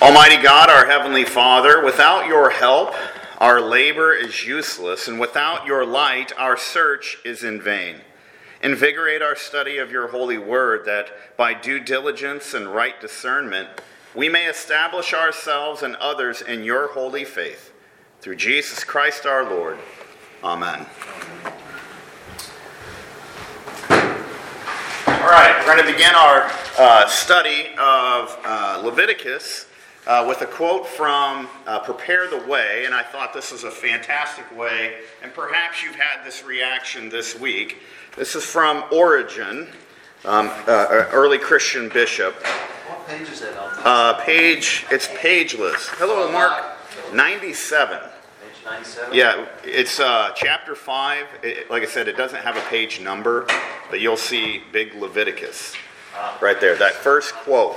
Almighty God, our Heavenly Father, without your help, our labor is useless, and without your light, our search is in vain. Invigorate our study of your holy word, that by due diligence and right discernment, we may establish ourselves and others in your holy faith. Through Jesus Christ our Lord. Amen. All right, we're going to begin our study of Leviticus with a quote from Prepare the Way, and I thought this was a fantastic way, and perhaps you've had this reaction this week. This is from Origen, an early Christian bishop. What page is that on? It's pageless. Hello, Mark. 97. Page 97? Yeah, it's chapter 5. Like I said, it doesn't have a page number, but you'll see big Leviticus right there. That first quote.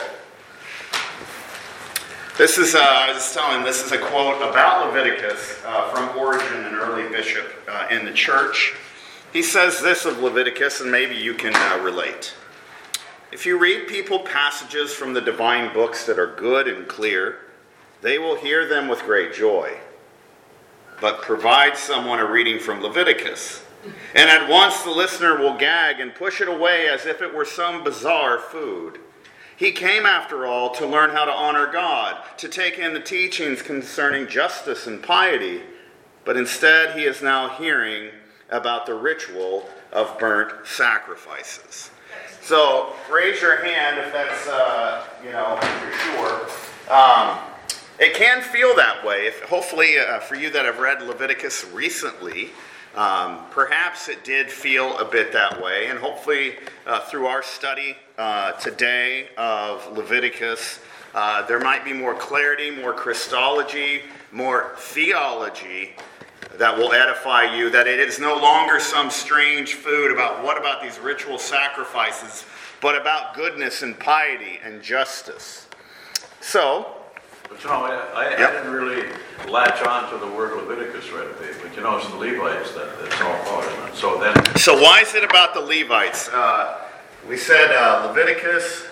This is, I was telling, this is a quote about Leviticus from Origen, an early bishop in the church. He says this of Leviticus, and maybe you can relate. If you read people passages from the divine books that are good and clear, they will hear them with great joy. But provide someone a reading from Leviticus, and at once the listener will gag and push it away as if it were some bizarre food. He came, after all, to learn how to honor God, to take in the teachings concerning justice and piety, but instead he is now hearing about the ritual of burnt sacrifices. So, raise your hand if that's, for sure. It can feel that way. Hopefully, for you that have read Leviticus recently, perhaps it did feel a bit that way. And hopefully, through our study today of Leviticus, there might be more clarity, more Christology, more theology that will edify you, that it is no longer some strange food about what about these ritual sacrifices, but about goodness and piety and justice. So, but I didn't really latch on to the word Leviticus right away, but it's the Levites that's all about it. So why is it about the Levites? We said Leviticus.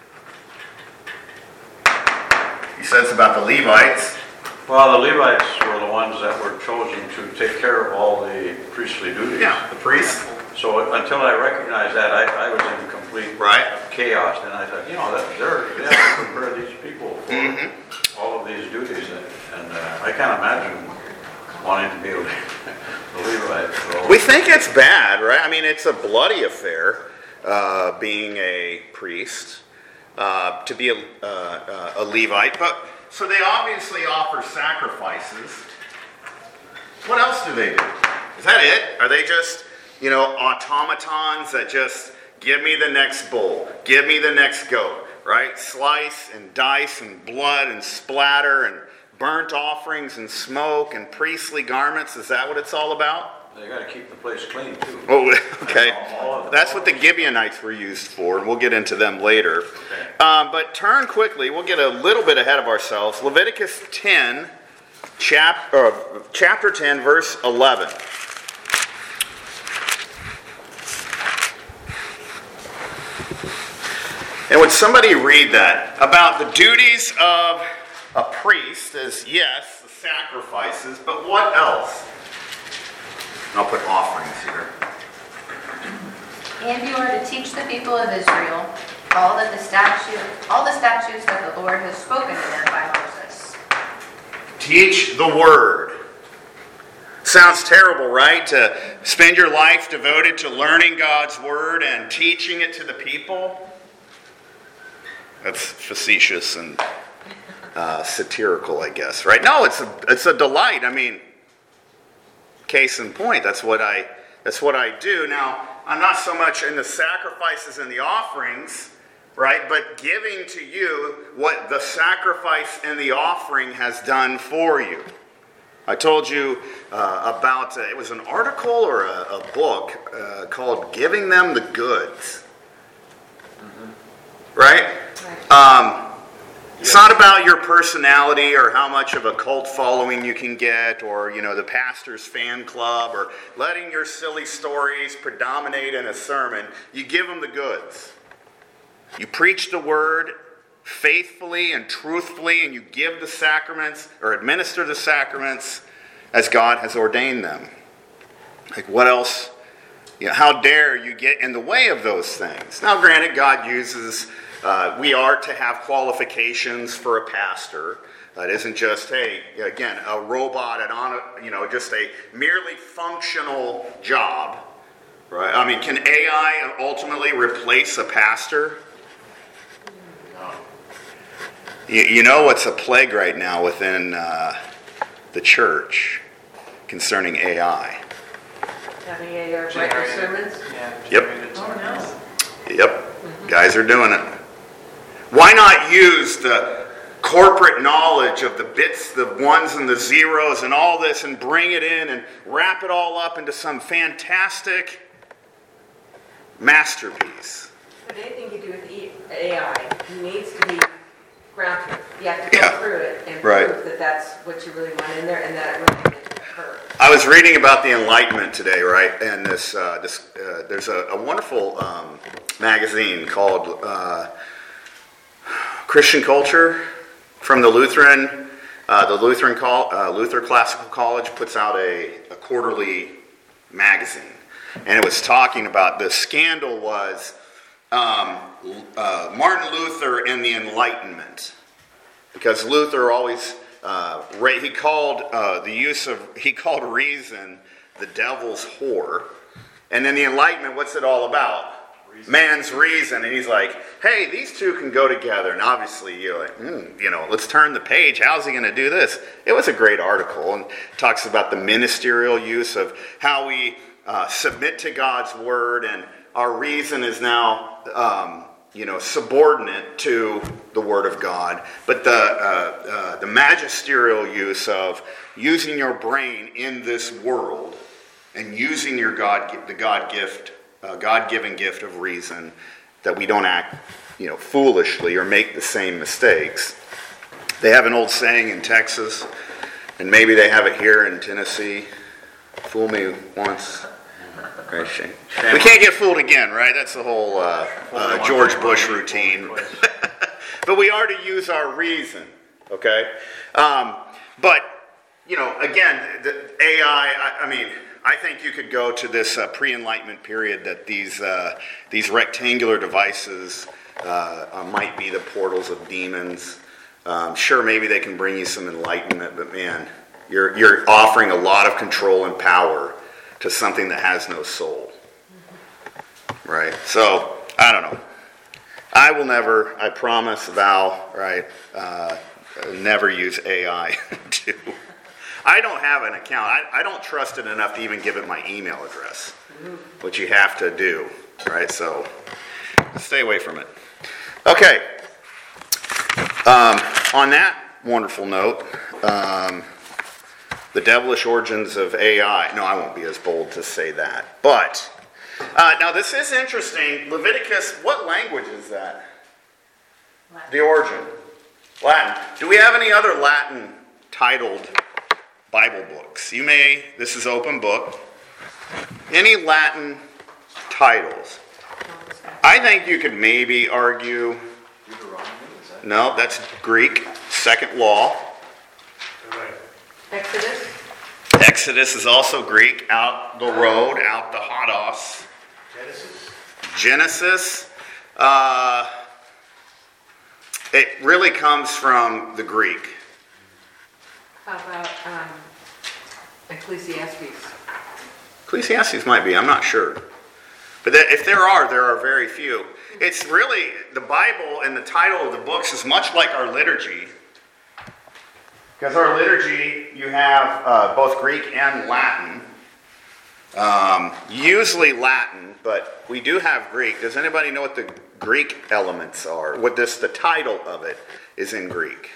He says about the Levites. Well, the Levites were the ones that were chosen to take care of all the priestly duties. Yeah, the priests. So until I recognized that, I was in complete chaos. And I thought, they have to prepare these people for all of these duties. And I can't imagine wanting to be a Levite. So. We think it's bad, right? I mean, it's a bloody affair, being a priest, to be a Levite. But so they obviously offer sacrifices. What else do they do? Is that it? Are they just, automatons that just give me the next bull, give me the next goat, right? Slice and dice and blood and splatter and burnt offerings and smoke and priestly garments? Is that what it's all about? They got to keep the place clean too. Oh, okay. That's what the Gibeonites were used for, and we'll get into them later. Okay. But turn quickly. We'll get a little bit ahead of ourselves. Leviticus 10, chapter 10, verse 11. And would somebody read that? About the duties of a priest is, yes, the sacrifices, but what else? I'll put offerings here. And you are to teach the people of Israel all the statutes that the Lord has spoken to them by Moses. Teach the word. Sounds terrible, right? To spend your life devoted to learning God's word and teaching it to the people. That's facetious and satirical, I guess, right? No, it's a delight. I mean, case in point, that's what I do. Now, I'm not so much in the sacrifices and the offerings, right? But giving to you what the sacrifice and the offering has done for you. I told you about, it was an article or a book called Giving Them the Goods. Right? It's not about your personality or how much of a cult following you can get or, the pastor's fan club or letting your silly stories predominate in a sermon. You give them the goods. You preach the word faithfully and truthfully, and you give the sacraments or administer the sacraments as God has ordained them. Like, what else? How dare you get in the way of those things? Now, granted, God uses, we are to have qualifications for a pastor. It isn't just, hey, again, a robot and just a merely functional job, right? I mean, can AI ultimately replace a pastor? No. You know what's a plague right now within the church concerning AI? Having AI write your sermons? Yep. Oh, no. Yep. Guys are doing it. Why not use the corporate knowledge of the bits, the ones and the zeros and all this, and bring it in and wrap it all up into some fantastic masterpiece? But anything you do with AI needs to be grounded. You have to go through it and prove that that's what you really want in there and that it really didn't occur. I was reading about the Enlightenment today, right? And there's a wonderful magazine called Christian Culture from the Lutheran Luther Classical College puts out a quarterly magazine, and it was talking about the scandal was Martin Luther and the Enlightenment, because Luther always he called reason the devil's whore, and then the Enlightenment, what's it all about? Man's reason. And he's like, hey, these two can go together. And obviously you're like, let's turn the page. How's he going to do this? It was a great article, and talks about the ministerial use of how we submit to God's word, and our reason is now subordinate to the word of God. But the magisterial use of using your brain in this world and using your God-given gift of reason, that we don't act, foolishly or make the same mistakes. They have an old saying in Texas, and maybe they have it here in Tennessee: "Fool me once, right? Shame. We can't get fooled again," right? That's the whole George Bush routine. But we are to use our reason, okay? But again, the AI. I think you could go to this pre-Enlightenment period that these rectangular devices might be the portals of demons. Sure, maybe they can bring you some enlightenment, but man, you're offering a lot of control and power to something that has no soul, right? So I don't know. I will never, I promise, vow, right? Never use AI to. I don't have an account. I don't trust it enough to even give it my email address, which you have to do, right? So stay away from it. Okay. On that wonderful note, the devilish origins of AI. No, I won't be as bold to say that. But now this is interesting. Leviticus, what language is that? Latin. The origin. Latin. Do we have any other Latin titled Bible books? This is open book. Any Latin titles? I think you could maybe argue. No, that's Greek. Second law. Exodus? Exodus is also Greek. Out the road, out the hodos. Genesis. It really comes from the Greek. How about Ecclesiastes? Ecclesiastes might be, I'm not sure. But if there are very few. It's really, the Bible and the title of the books is much like our liturgy. Because our liturgy, you have both Greek and Latin. Usually Latin, but we do have Greek. Does anybody know what the Greek elements are? The title of it is in Greek.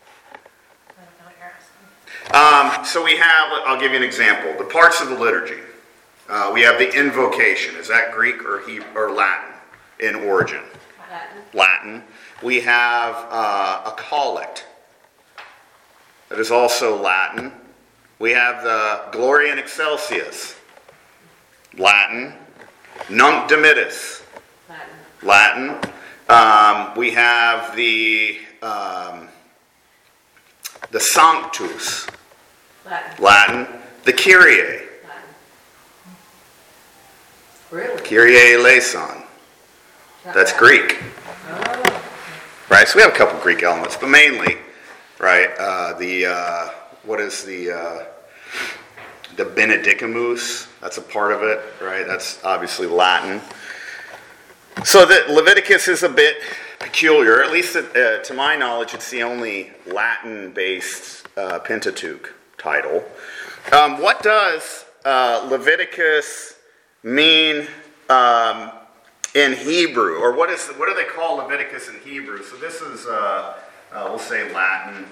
So we have, I'll give you an example. The parts of the liturgy. We have the invocation. Is that Greek or Latin in origin? Latin. We have a collect. That is also Latin. We have the Gloria in Excelsis. Latin. Nunc Dimittis. Latin. Latin. We have the Sanctus, Latin. The Kyrie, Latin. Really? Kyrie eleison. That's Greek. Oh. Right, so we have a couple Greek elements, but mainly, right, what is the Benedicamus, that's a part of it, right, that's obviously Latin. So that Leviticus is a bit peculiar, at least to my knowledge, it's the only Latin-based Pentateuch title. What does Leviticus mean in Hebrew, or what do they call Leviticus in Hebrew? So this is, we'll say Latin,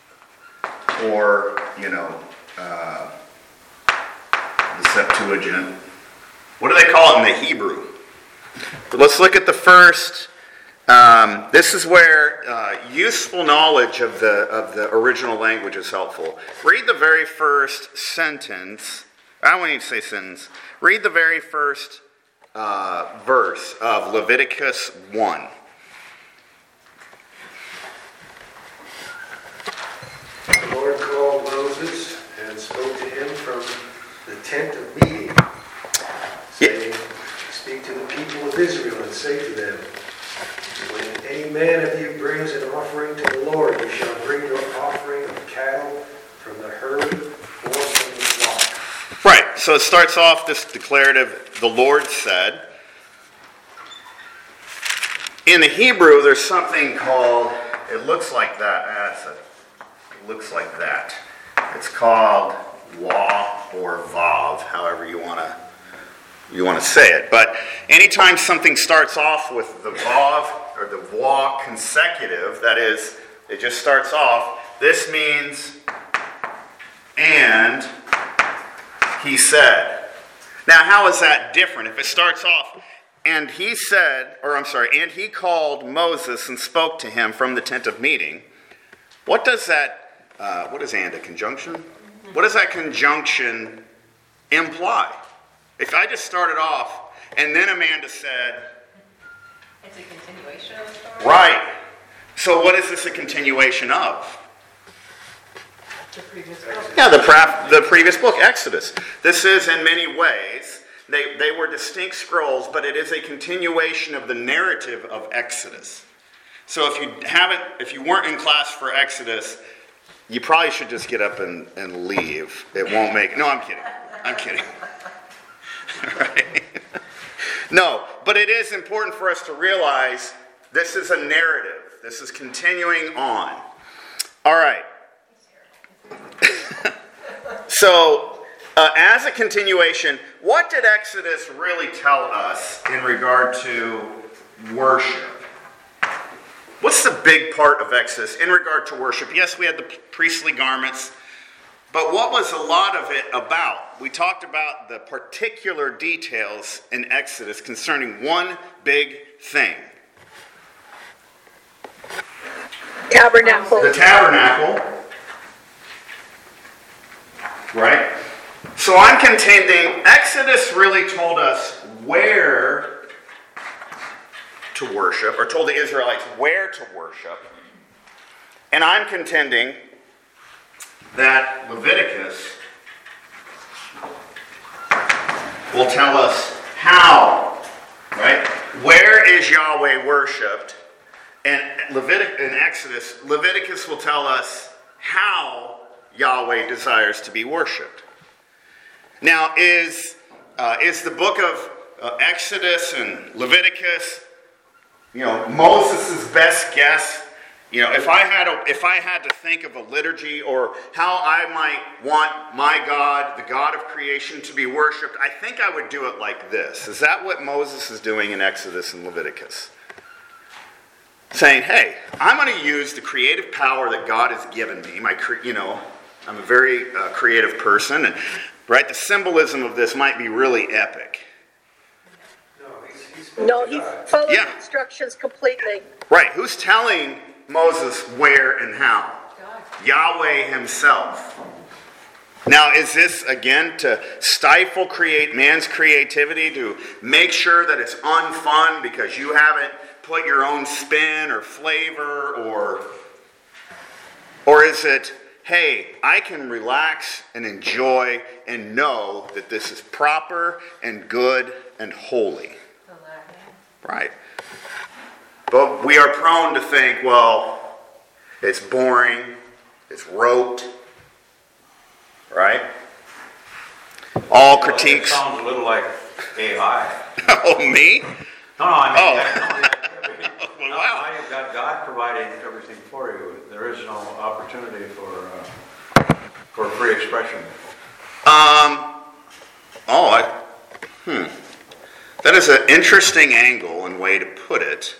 or, the Septuagint. What do they call it in the Hebrew? But let's look at the first. This is where useful knowledge of the original language is helpful. Read the very first sentence. I don't want you to say sentence. Read the very first verse of Leviticus 1. The Lord called Moses and spoke to him from the tent of meeting, saying, "Speak to the people of Israel and say to them, when any man of you brings an offering to the Lord, you shall bring your offering of cattle from the herd or from the flock." Right, so it starts off this declarative, the Lord said. In the Hebrew, there's something called, it looks like that. It looks like that. It's called waw or vav, however you want to say it. But anytime something starts off with the vav or the waw consecutive, that is, it just starts off, this means and he said. Now, how is that different? If it starts off, and he said, and he called Moses and spoke to him from the tent of meeting. What does that, what is and, a conjunction? What does that conjunction imply? If I just started off, and then Amanda said... It's a continuation of the story? Right. So what is this a continuation of? The previous book. Yeah, the previous book, Exodus. This is, in many ways, they were distinct scrolls, but it is a continuation of the narrative of Exodus. So if you weren't in class for Exodus, you probably should just get up and leave. It won't make... No, I'm kidding. Right? No, but it is important for us to realize this is a narrative. This is continuing on. All right. So, as a continuation, what did Exodus really tell us in regard to worship? What's the big part of Exodus in regard to worship? Yes, we had the priestly garments, but what was a lot of it about? We talked about the particular details in Exodus concerning one big thing. Tabernacle. The tabernacle. Right? So I'm contending Exodus really told us where to worship, or told the Israelites where to worship. And I'm contending that Leviticus will tell us how, right? Where is Yahweh worshipped? And in Exodus, Leviticus will tell us how Yahweh desires to be worshipped. Now, is the book of Exodus and Leviticus, Moses' best guess? If I had to think of a liturgy or how I might want my God, the God of creation, to be worshipped, I think I would do it like this. Is that what Moses is doing in Exodus and Leviticus? Saying, hey, I'm going to use the creative power that God has given me. I'm a very creative person, and right, the symbolism of this might be really epic. No, he followed instructions completely. Right, who's telling Moses where and how? God. Yahweh himself. Now, is this, again, to stifle man's creativity, to make sure that it's unfun because you haven't put your own spin or flavor, or is it, hey, I can relax and enjoy and know that this is proper and good and holy? Right. But we are prone to think, well, it's boring, it's rote, right? All critiques. It sounds a little like AI. Oh, me? No, I mean, Well, wow. now you've got God providing everything for you. There is no opportunity for free expression. That is an interesting angle and way to put it.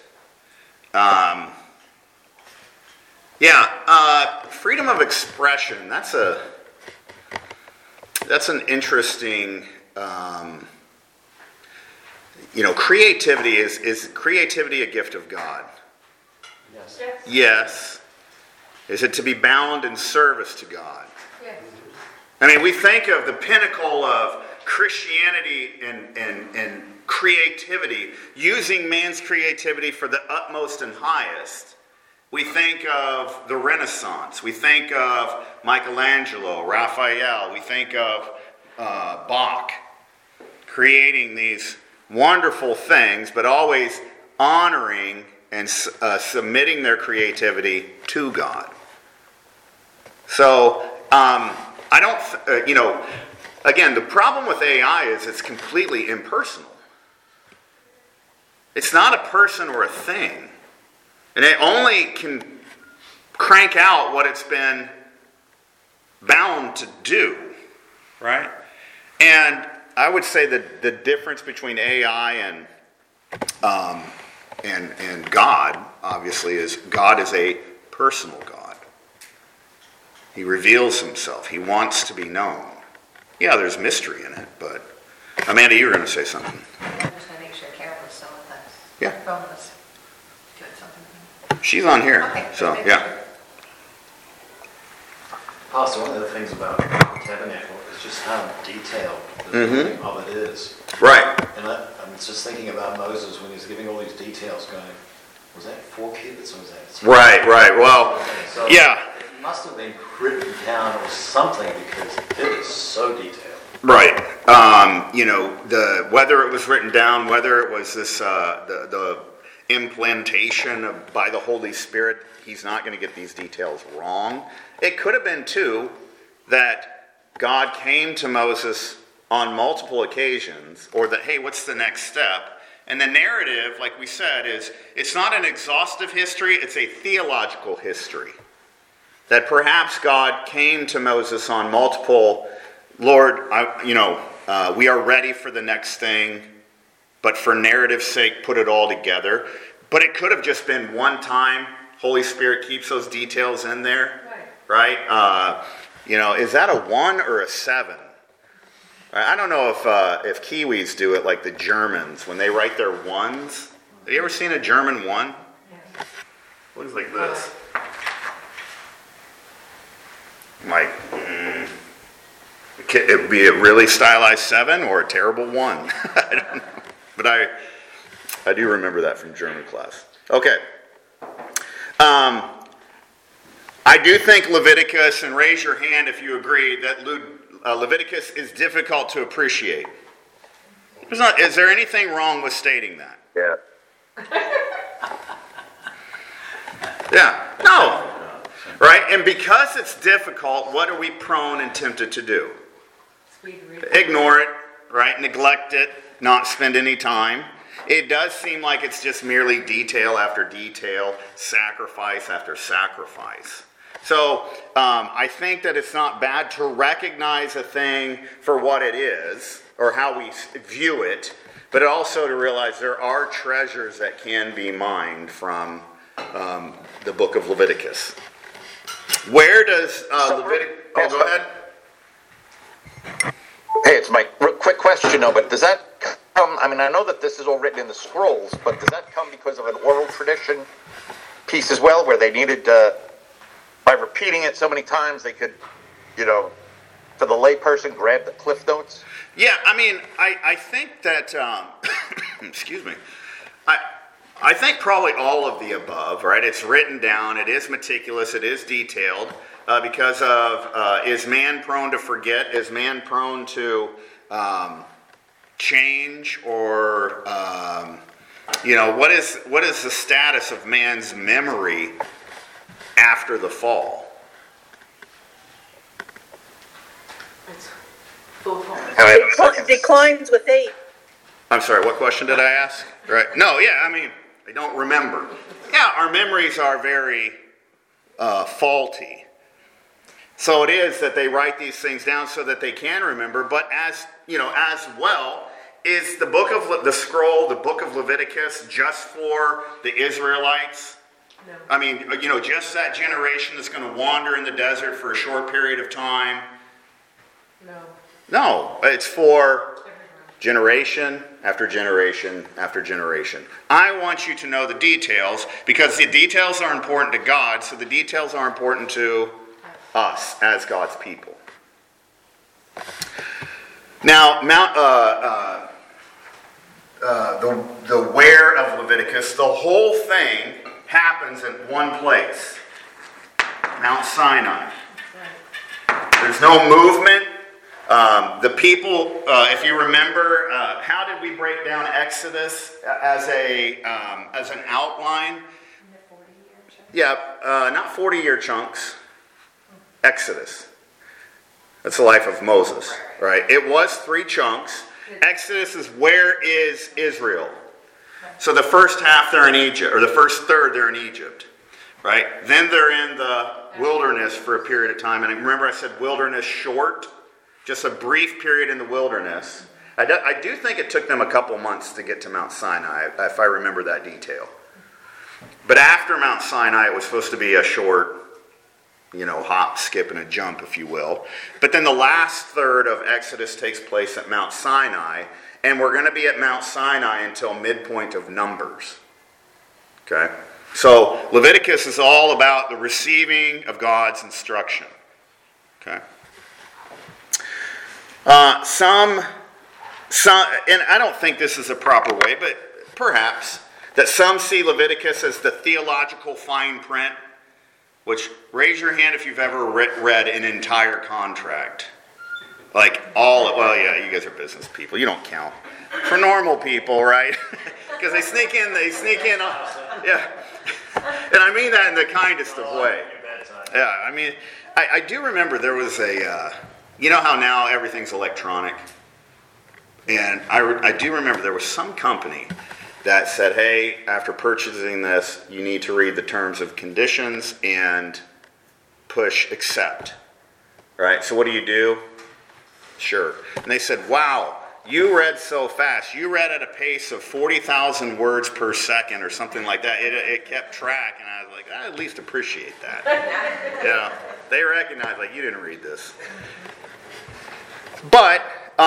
Freedom of expression. That's an interesting. Creativity is creativity a gift of God? Yes. Yes. Is it to be bound in service to God? Yes. I mean, we think of the pinnacle of Christianity and creativity, using man's creativity for the utmost and highest. We think of the Renaissance. We think of Michelangelo, Raphael. We think of Bach creating these wonderful things, but always honoring and submitting their creativity to God. So, I don't, again, the problem with AI is it's completely impersonal. It's not a person or a thing. And it only can crank out what it's been bound to do, right? And I would say that the difference between AI and God, obviously, is God is a personal God. He reveals himself. He wants to be known. Yeah, there's mystery in it, but Amanda, you were going to say something. I just want to make sure Carol was still with us. Yeah. Her phone was doing something. She's on here, Okay, so thank yeah. you. Also, one of the things about the tabernacle is just how detailed the building of it is. Right. And I'm just thinking about Moses when he's giving all these details going, was that 4 cubits or was that 6? Right. Well, So yeah. It must have been written down or something because it is so detailed. Right. Whether it was written down, whether it was this the implantation by the Holy Spirit, he's not going to get these details wrong. It could have been too that God came to Moses on multiple occasions, or that, hey, what's the next step? And the narrative, like we said, is it's not an exhaustive history; it's a theological history. That perhaps God came to Moses on multiple. Lord, we are ready for the next thing, but for narrative's sake, put it all together. But it could have just been one time. Holy Spirit keeps those details in there, right? Is that a 1 or a 7? I don't know if Kiwis do it like the Germans when they write their 1s. Have you ever seen a German 1? Yeah. Looks like this. Like, it would be a really stylized 7 or a terrible 1. I don't know. But I do remember that from German class. Okay. I do think Leviticus, and raise your hand if you agree, that Leviticus is difficult to appreciate. Is there anything wrong with stating that? Yeah. Yeah. No. Right? And because it's difficult, what are we prone and tempted to do? Ignore it, right? Neglect it, not spend any time. It does seem like it's just merely detail after detail, sacrifice after sacrifice. So I think that it's not bad to recognize a thing for what it is, or how we view it, but also to realize there are treasures that can be mined from the book of Leviticus. Where does Leviticus... Oh, go ahead. Hey, it's Mike. Real quick question, though, but does that come... I mean, I know that this is all written in the scrolls, but does that come because of an oral tradition piece as well, where they needed, by repeating it so many times, they could, for the layperson, grab the cliff notes? Yeah, I mean, I think that... excuse me. I think probably all of the above, right? It's written down, it is meticulous, it is detailed, because of, is man prone to forget? Is man prone to change? Or, what is the status of man's memory after the fall? It declines with age. I'm sorry, what question did I ask? Right? No, I don't remember. Yeah, our memories are very faulty. So it is that they write these things down so that they can remember, but as well, is the book of the scroll, the book of Leviticus, just for the Israelites? No. I mean, just that generation that's going to wander in the desert for a short period of time? No, it's for generation after generation after generation. I want you to know the details, because the details are important to God, so the details are important to us as God's people. Now, the where of Leviticus, the whole thing happens in one place, Mount Sinai. There's no movement. The people, if you remember, how did we break down Exodus as an outline? Yeah, not 40-year chunks. Exodus. That's the life of Moses, right? It was 3 chunks. Exodus is where is Israel. So the first half they're in Egypt, or the first third they're in Egypt, right? Then they're in the wilderness for a period of time. And remember I said wilderness short? Just a brief period in the wilderness. I do think it took them a couple months to get to Mount Sinai, if I remember that detail. But after Mount Sinai, it was supposed to be a short, hop, skip, and a jump, if you will. But then the last third of Exodus takes place at Mount Sinai, and we're going to be at Mount Sinai until midpoint of Numbers. Okay? So Leviticus is all about the receiving of God's instruction. Okay? Some, and I don't think this is a proper way, but perhaps, that some see Leviticus as the theological fine print, which, raise your hand if you've ever read an entire contract. Like you guys are business people, you don't count. For normal people, right? Because they sneak in, yeah. And I mean that in the kindest of way. Yeah, I mean, I do remember there was you know how now everything's electronic? And I do remember there was some company that said, hey, after purchasing this, you need to read the terms of conditions and push accept. Right? So what do? Sure. And they said, wow, you read so fast. You read at a pace of 40,000 words per second or something like that. It kept track. And I was like, I at least appreciate that. They recognize, you didn't read this. But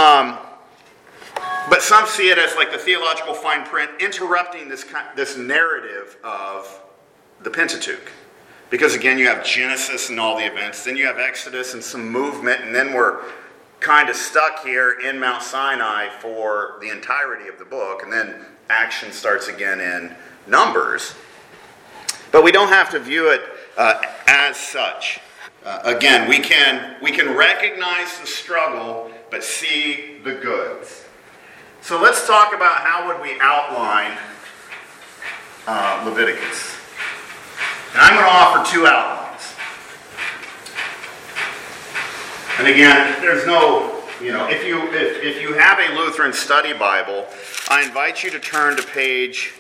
some see it as the theological fine print interrupting this narrative of the Pentateuch. Because again, you have Genesis and all the events, then you have Exodus and some movement, and then we're kind of stuck here in Mount Sinai for the entirety of the book, and then action starts again in Numbers. But we don't have to view it as such. Again, we can recognize the struggle, but see the goods. So let's talk about how would we outline Leviticus. And I'm going to offer 2 outlines. And again, there's no, if you have a Lutheran Study Bible, I invite you to turn to page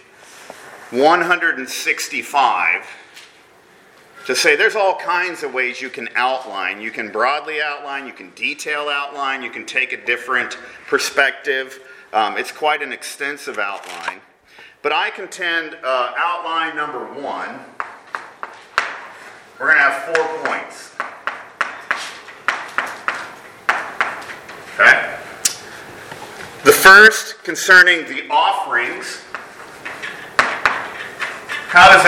165 to say there's all kinds of ways you can outline. You can broadly outline, you can detail outline, you can take a different perspective. It's quite an extensive outline. But I contend outline number 1, we're going to have 4 points. Okay? The first, concerning the offerings. How does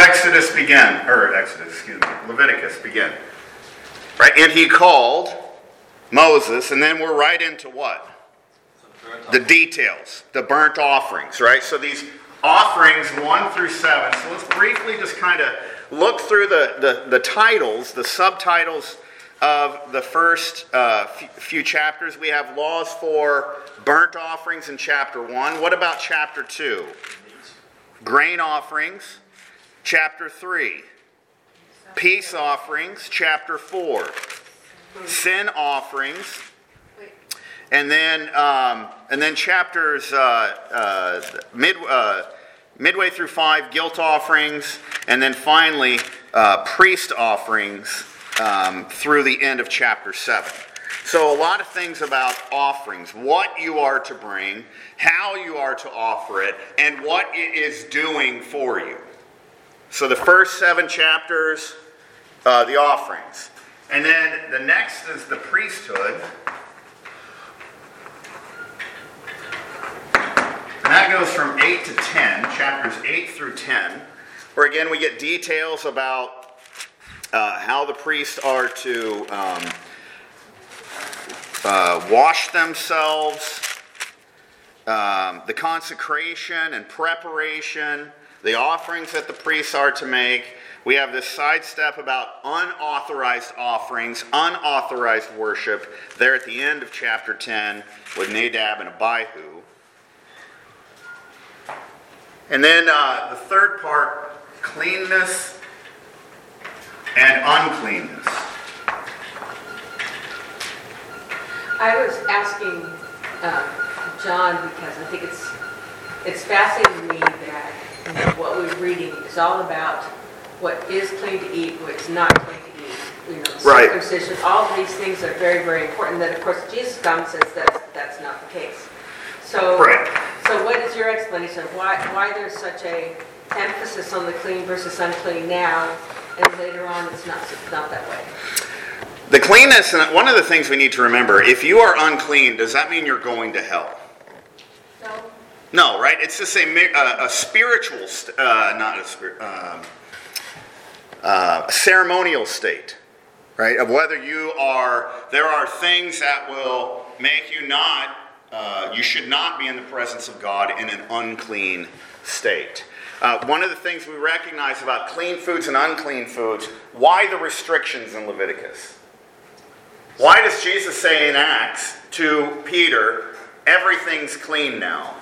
Leviticus begin? Right? And he called Moses, and then we're right into what? The details, the burnt offerings, right? So these offerings 1 through 7. So let's briefly just kind of look through the titles, the subtitles of the first few chapters. We have laws for burnt offerings in chapter 1. What about chapter 2? Grain offerings. Chapter 3. Peace offerings. Chapter 4. Sin offerings. And then chapters midway through 5, guilt offerings, and then finally priest offerings through the end of chapter 7. So a lot of things about offerings, what you are to bring, how you are to offer it, and what it is doing for you. So the first 7 chapters, the offerings. And then the next is the priesthood. And that goes from 8 to 10, chapters 8 through 10, where again we get details about how the priests are to wash themselves, the consecration and preparation, the offerings that the priests are to make. We have this sidestep about unauthorized offerings, unauthorized worship, there at the end of chapter 10 with Nadab and Abihu. And then the third part, cleanness and uncleanness. I was asking John because I think it's fascinating to me that what we're reading is all about what is clean to eat, what's not clean to eat. You know, right. Circumcision, all of these things are very, very important. Then, of course, Jesus comes and says that's not the case. So, right. So what is your explanation of why there's such a emphasis on the clean versus unclean now, and later on it's not that way? The cleanness, and one of the things we need to remember, if you are unclean, does that mean you're going to hell? No. No, right? It's just a spiritual, not a spirit, a ceremonial state, right? Of whether there are things that will make you not, you should not be in the presence of God in an unclean state. One of the things we recognize about clean foods and unclean foods, why the restrictions in Leviticus? Why does Jesus say in Acts to Peter, everything's clean now?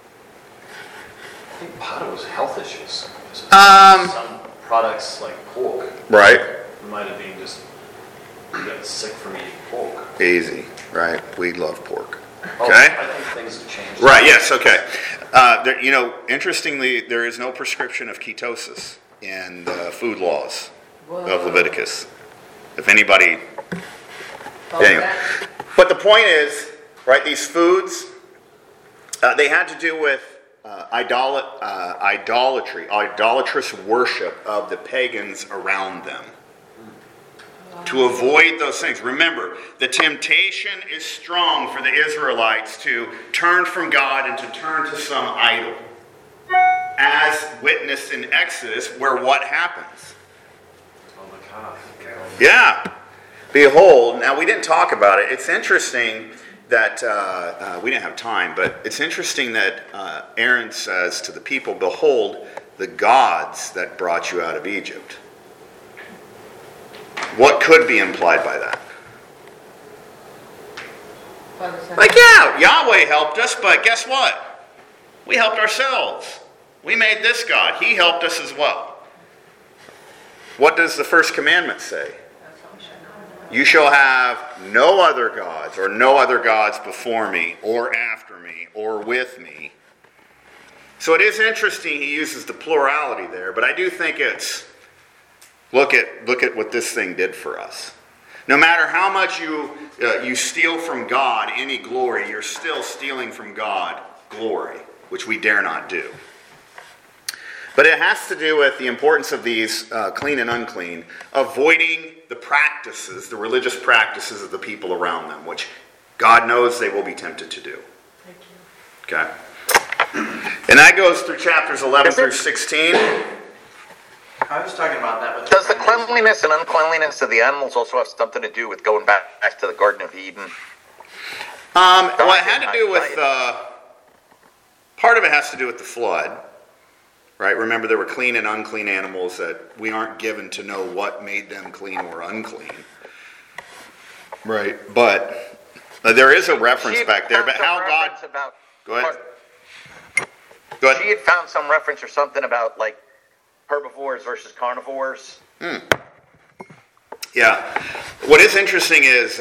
I think part of it was health issues. Some products like pork, right, might have been just you got sick from eating pork. Easy, right? We love pork. Oh, Okay. I think things have changed. Right. Yes. Okay. Interestingly, there is no prescription of ketosis in the food laws of Leviticus. If anybody. Anyway. But the point is, right? These foods, they had to do with idolatry, idolatrous worship of the pagans around them. To avoid those things. Remember, the temptation is strong for the Israelites to turn from God and to turn to some idol. As witnessed in Exodus, where what happens? Oh my God. Yeah. Behold, now we didn't talk about it. It's interesting that, we didn't have time, but it's interesting that Aaron says to the people, behold, the gods that brought you out of Egypt. What could be implied by that? Like, yeah, Yahweh helped us, but guess what? We helped ourselves. We made this God. He helped us as well. What does the first commandment say? You shall have no other gods, or no other gods before me, or after me, or with me. So it is interesting he uses the plurality there, but I do think it's Look at what this thing did for us. No matter how much you steal from God any glory, you're still stealing from God glory, which we dare not do. But it has to do with the importance of these clean and unclean, avoiding the practices, the religious practices of the people around them, which God knows they will be tempted to do. Thank you. Okay? And that goes through chapters 11 through 16. I was talking about that with. Does the cleanliness and uncleanliness of the animals also have something to do with going back to the Garden of Eden? Well, it had to do with, part of it has to do with the flood. right? Remember, there were clean and unclean animals that we aren't given to know what made them clean or unclean. Right, but there is a reference back there. But how God... Go ahead. Go ahead. She had found some reference or something about like herbivores versus carnivores. Yeah. What is interesting is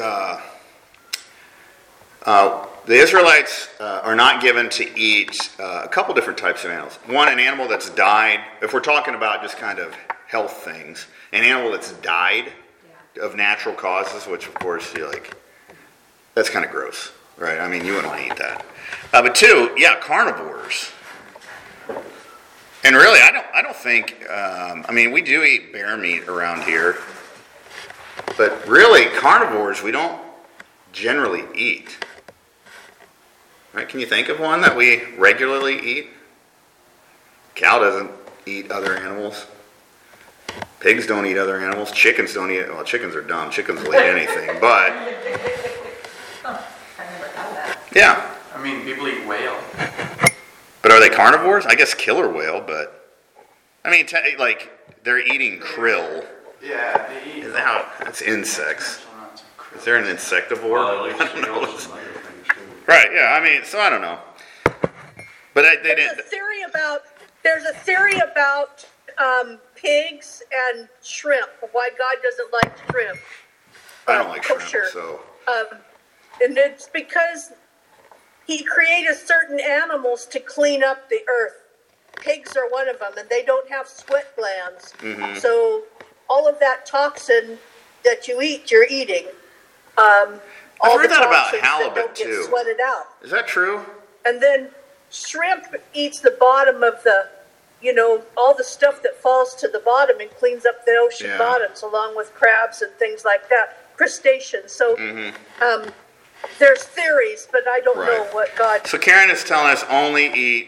the Israelites are not given to eat a couple different types of animals. One, an animal that's died. If we're talking about just kind of health things, an animal that's died of natural causes, which of course you're like, that's kind of gross, right? I mean, you wouldn't want to eat that. But two, carnivores. And really, I don't think. I mean, we do eat bear meat around here, but really, carnivores we don't generally eat. Right? Can you think of one that we regularly eat? Cow doesn't eat other animals. Pigs don't eat other animals. Chickens don't eat. Well, chickens are dumb. Chickens will eat anything, but I never thought of that. yeah. I mean, people eat whale. But are they carnivores? I guess killer whale, but I mean, they're eating krill. Yeah, they eat. That's insects. Is there an insectivore? Well, at least seals and other things too. Right. Yeah. I mean, so I don't know. But they didn't. There's a theory about pigs and shrimp. Why God doesn't like shrimp. I don't like shrimp, kosher. so. And it's because He created certain animals to clean up the earth. Pigs are one of them, and they don't have sweat glands. Mm-hmm. So all of that toxin that you eat, you're eating. I've heard that about toxins halibut that don't too. get sweated out. Is that true? And then shrimp eats the bottom of the, all the stuff that falls to the bottom and cleans up the ocean bottoms, along with crabs and things like that, crustaceans. So there's theories, but I don't know what God... So Karen is telling us only eat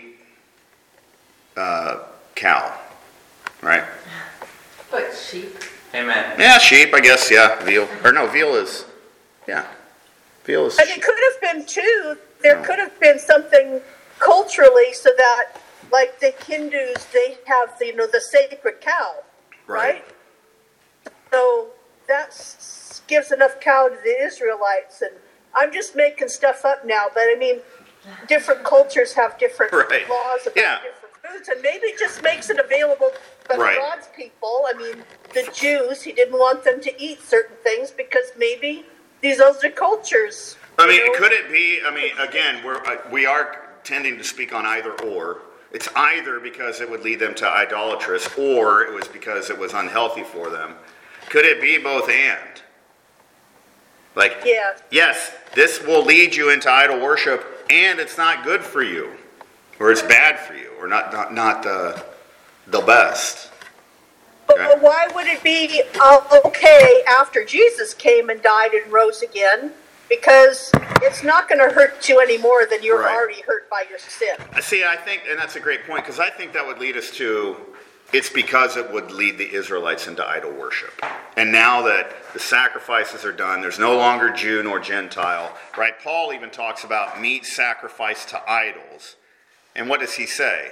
cow, right? But sheep. Amen. Yeah, sheep, I guess, veal. Or no, veal is, veal is And it could have been, too, there could have been something culturally so that, like the Hindus, they have, the sacred cow, right? So that gives enough cow to the Israelites. And I'm just making stuff up now, but I mean, different cultures have different laws about different foods, and maybe it just makes it available for God's people. I mean, the Jews, He didn't want them to eat certain things because maybe these other cultures. I mean, could it be? I mean, again, we are tending to speak on either or. It's either because it would lead them to idolatrous, or it was because it was unhealthy for them. Could it be both and? Like, yes, this will lead you into idol worship, and it's not good for you, or it's bad for you, or not the best. But why would it be okay after Jesus came and died and rose again? Because it's not going to hurt you any more than you're already hurt by your sin. See, I think, and that's a great point, because I think that would lead us to, it's because it would lead the Israelites into idol worship. And now that the sacrifices are done, there's no longer Jew nor Gentile, right? Paul even talks about meat sacrificed to idols. And what does he say?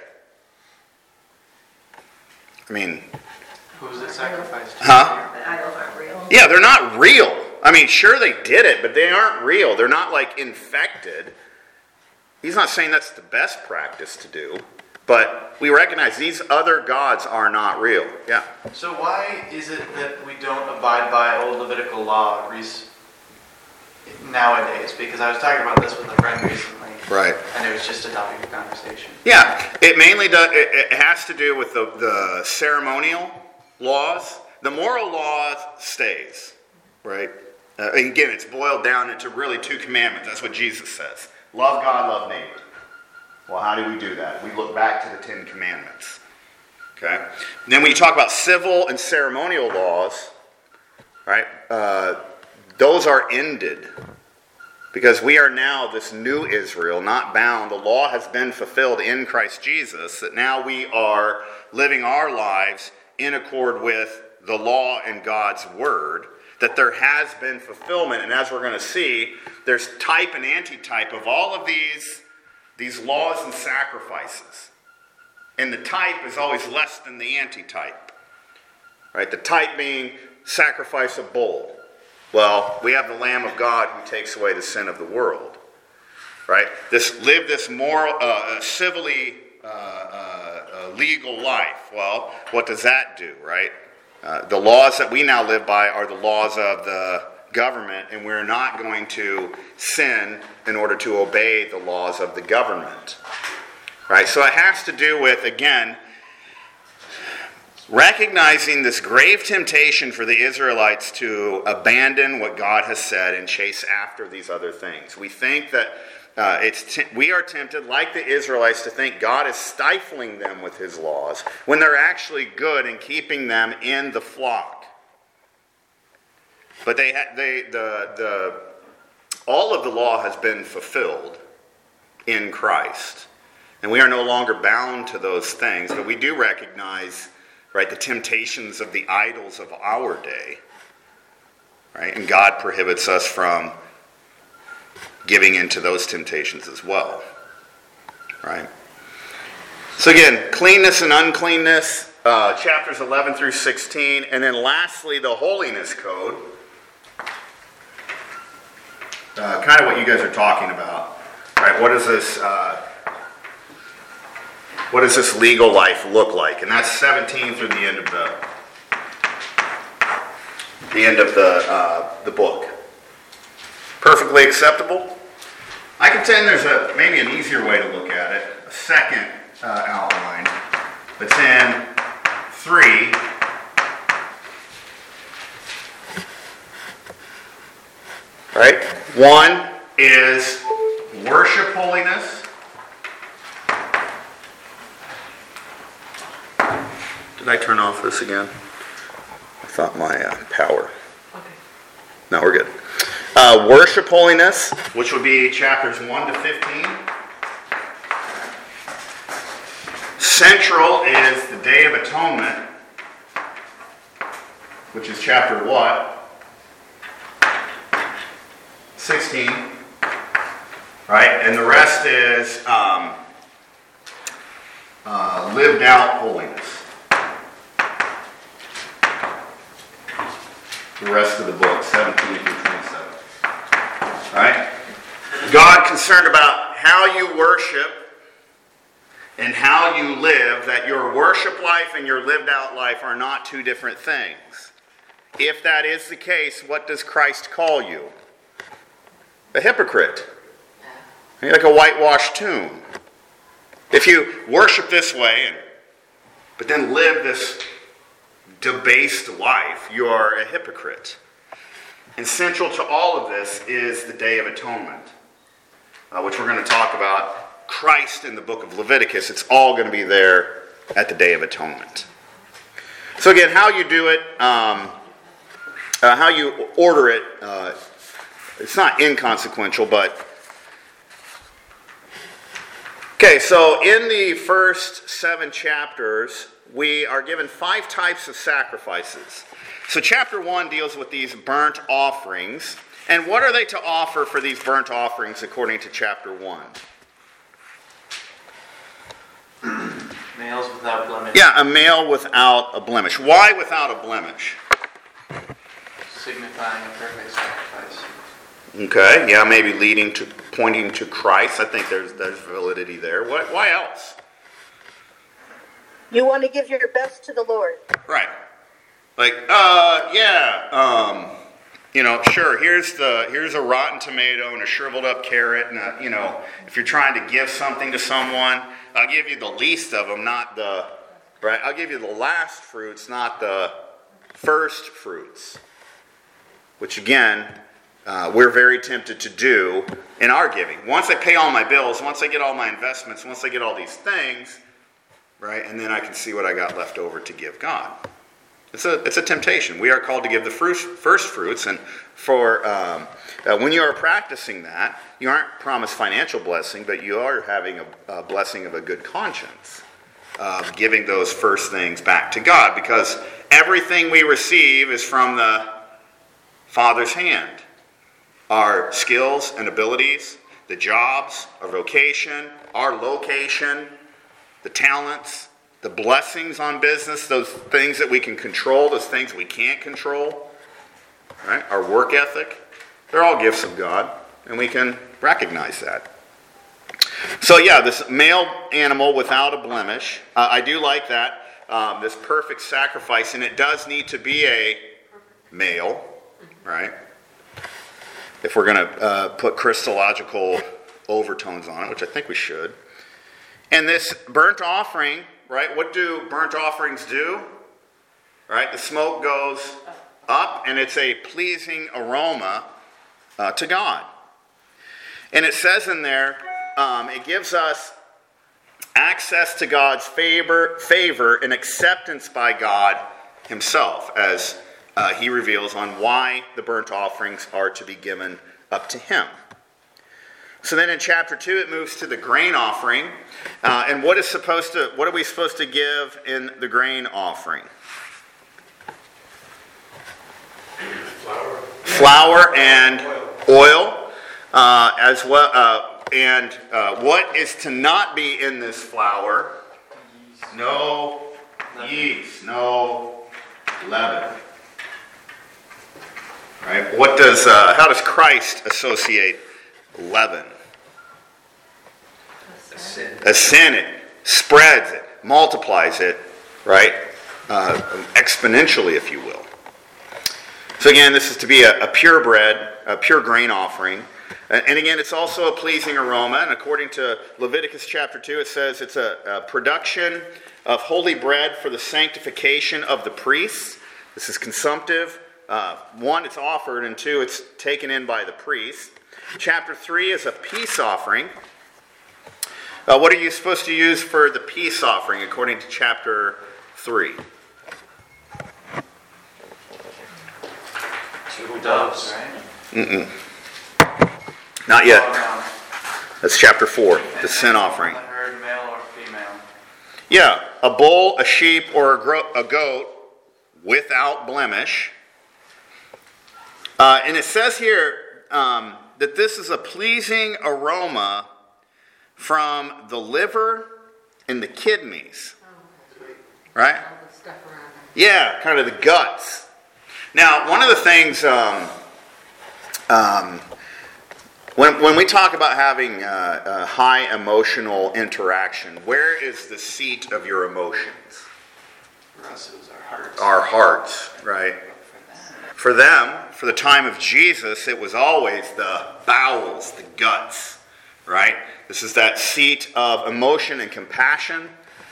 I mean... Who's it sacrificed to? Huh? The idols aren't real. Yeah, they're not real. I mean, sure they did it, but they aren't real. They're not like infected. He's not saying that's the best practice to do, but we recognize these other gods are not real. Yeah. So why is it that we don't abide by old Levitical law nowadays? Because I was talking about this with a friend recently. Right. And it was just a topic of conversation. Yeah, it mainly does. It has to do with the ceremonial laws. The moral law stays, right? Again, it's boiled down into really two commandments. That's what Jesus says. Love God, love neighbor. Well, how do we do that? We look back to the Ten Commandments. Okay? And then when you talk about civil and ceremonial laws, right, those are ended. Because we are now this new Israel, not bound. The law has been fulfilled in Christ Jesus, that now we are living our lives in accord with the law and God's word, that there has been fulfillment. And as we're going to see, there's type and antitype of all of these laws and sacrifices. And the type is always less than the antitype. Right? The type being sacrifice a bull. Well, we have the Lamb of God who takes away the sin of the world. Right? Live this moral, civilly legal life. Well, what does that do, right? The laws that we now live by are the laws of the government, and we're not going to sin in order to obey the laws of the government. Right? So it has to do with, again, recognizing this grave temptation for the Israelites to abandon what God has said and chase after these other things. We think that we are tempted, like the Israelites, to think God is stifling them with his laws when they're actually good in keeping them in the flock. But all of the law has been fulfilled in Christ. And we are no longer bound to those things, but we do recognize, right, the temptations of the idols of our day. Right? And God prohibits us from giving into those temptations as well. Right? So again, cleanness and uncleanness, chapters 11 through 16, and then lastly, the holiness code. Kind of what you guys are talking about. Right? What does this legal life look like? And that's 17 through the end of the book. Perfectly acceptable? I contend there's maybe an easier way to look at it. A second outline that's in 3. Right? 1 is worship holiness. Did I turn off this again? I thought my power. Okay. No, we're good. Worship holiness, which would be chapters 1 to 15. Central is the Day of Atonement, which is chapter what? 16. Right? And the rest is lived out holiness. The rest of the book, 17 through 27. Right? God concerned about how you worship and how you live, that your worship life and your lived out life are not two different things. If that is the case, what does Christ call you? A hypocrite. You're like a whitewashed tomb. If you worship this way, but then live this debased life, you are a hypocrite. And central to all of this is the Day of Atonement, which we're going to talk about. Christ in the book of Leviticus. It's all going to be there at the Day of Atonement. So again, how you do it, how you order it, it's not inconsequential, but okay, so in the first 7 chapters, we are given 5 types of sacrifices. So chapter 1 deals with these burnt offerings. And what are they to offer for these burnt offerings according to chapter 1? Males without blemish. Yeah, a male without a blemish. Why without a blemish? Signifying a perfect sacrifice. Okay, yeah, maybe pointing to Christ. I think there's validity there. Why else? You want to give your best to the Lord. Right. Like, sure, here's a rotten tomato and a shriveled up carrot, and if you're trying to give something to someone, I'll give you the least of them, I'll give you the last fruits, not the first fruits. Which again, we're very tempted to do in our giving. Once I pay all my bills, once I get all my investments, once I get all these things, right, and then I can see what I got left over to give God. It's a temptation. We are called to give the first fruits, and for when you are practicing that, you aren't promised financial blessing, but you are having a blessing of a good conscience, of giving those first things back to God, because everything we receive is from the Father's hand. Our skills and abilities, the jobs, our vocation, our location, the talents, the blessings on business, those things that we can control, those things we can't control, right? Our work ethic, they're all gifts of God, and we can recognize that. So yeah, this male animal without a blemish, I do like that, this perfect sacrifice, and it does need to be a male, right? If we're going to put Christological overtones on it, which I think we should. And this burnt offering, right? What do burnt offerings do? Right? The smoke goes up, and it's a pleasing aroma to God. And it says in there, it gives us access to God's favor and acceptance by God himself, as he reveals on why the burnt offerings are to be given up to him. So then in chapter 2, it moves to the grain offering. And what are we supposed to give in the grain offering? Flour and oil, as well. And what is to not be in this flour? No yeast, no leaven. Right? How does Christ associate leaven? A sin. It spreads it, multiplies it, right? Exponentially, if you will. So again, this is to be a pure bread, a pure grain offering. And again, it's also a pleasing aroma. And according to Leviticus chapter 2, it says it's a production of holy bread for the sanctification of the priests. This is consumptive. One, it's offered, and two, it's taken in by the priest. Chapter 3 is a peace offering. What are you supposed to use for the peace offering according to chapter 3? 2 doves, right? Not yet. That's chapter 4, the sin offering. A herd, male or female. Yeah, a bull, a sheep, or a goat without blemish. And it says here that this is a pleasing aroma from the liver and the kidneys. Right? All the stuff around it. Yeah, kind of the guts. Now, one of the things, when we talk about having a high emotional interaction, where is the seat of your emotions? For us, it was our hearts. Our hearts, right? For them, for the time of Jesus, it was always the bowels, the guts, right? This is that seat of emotion and compassion.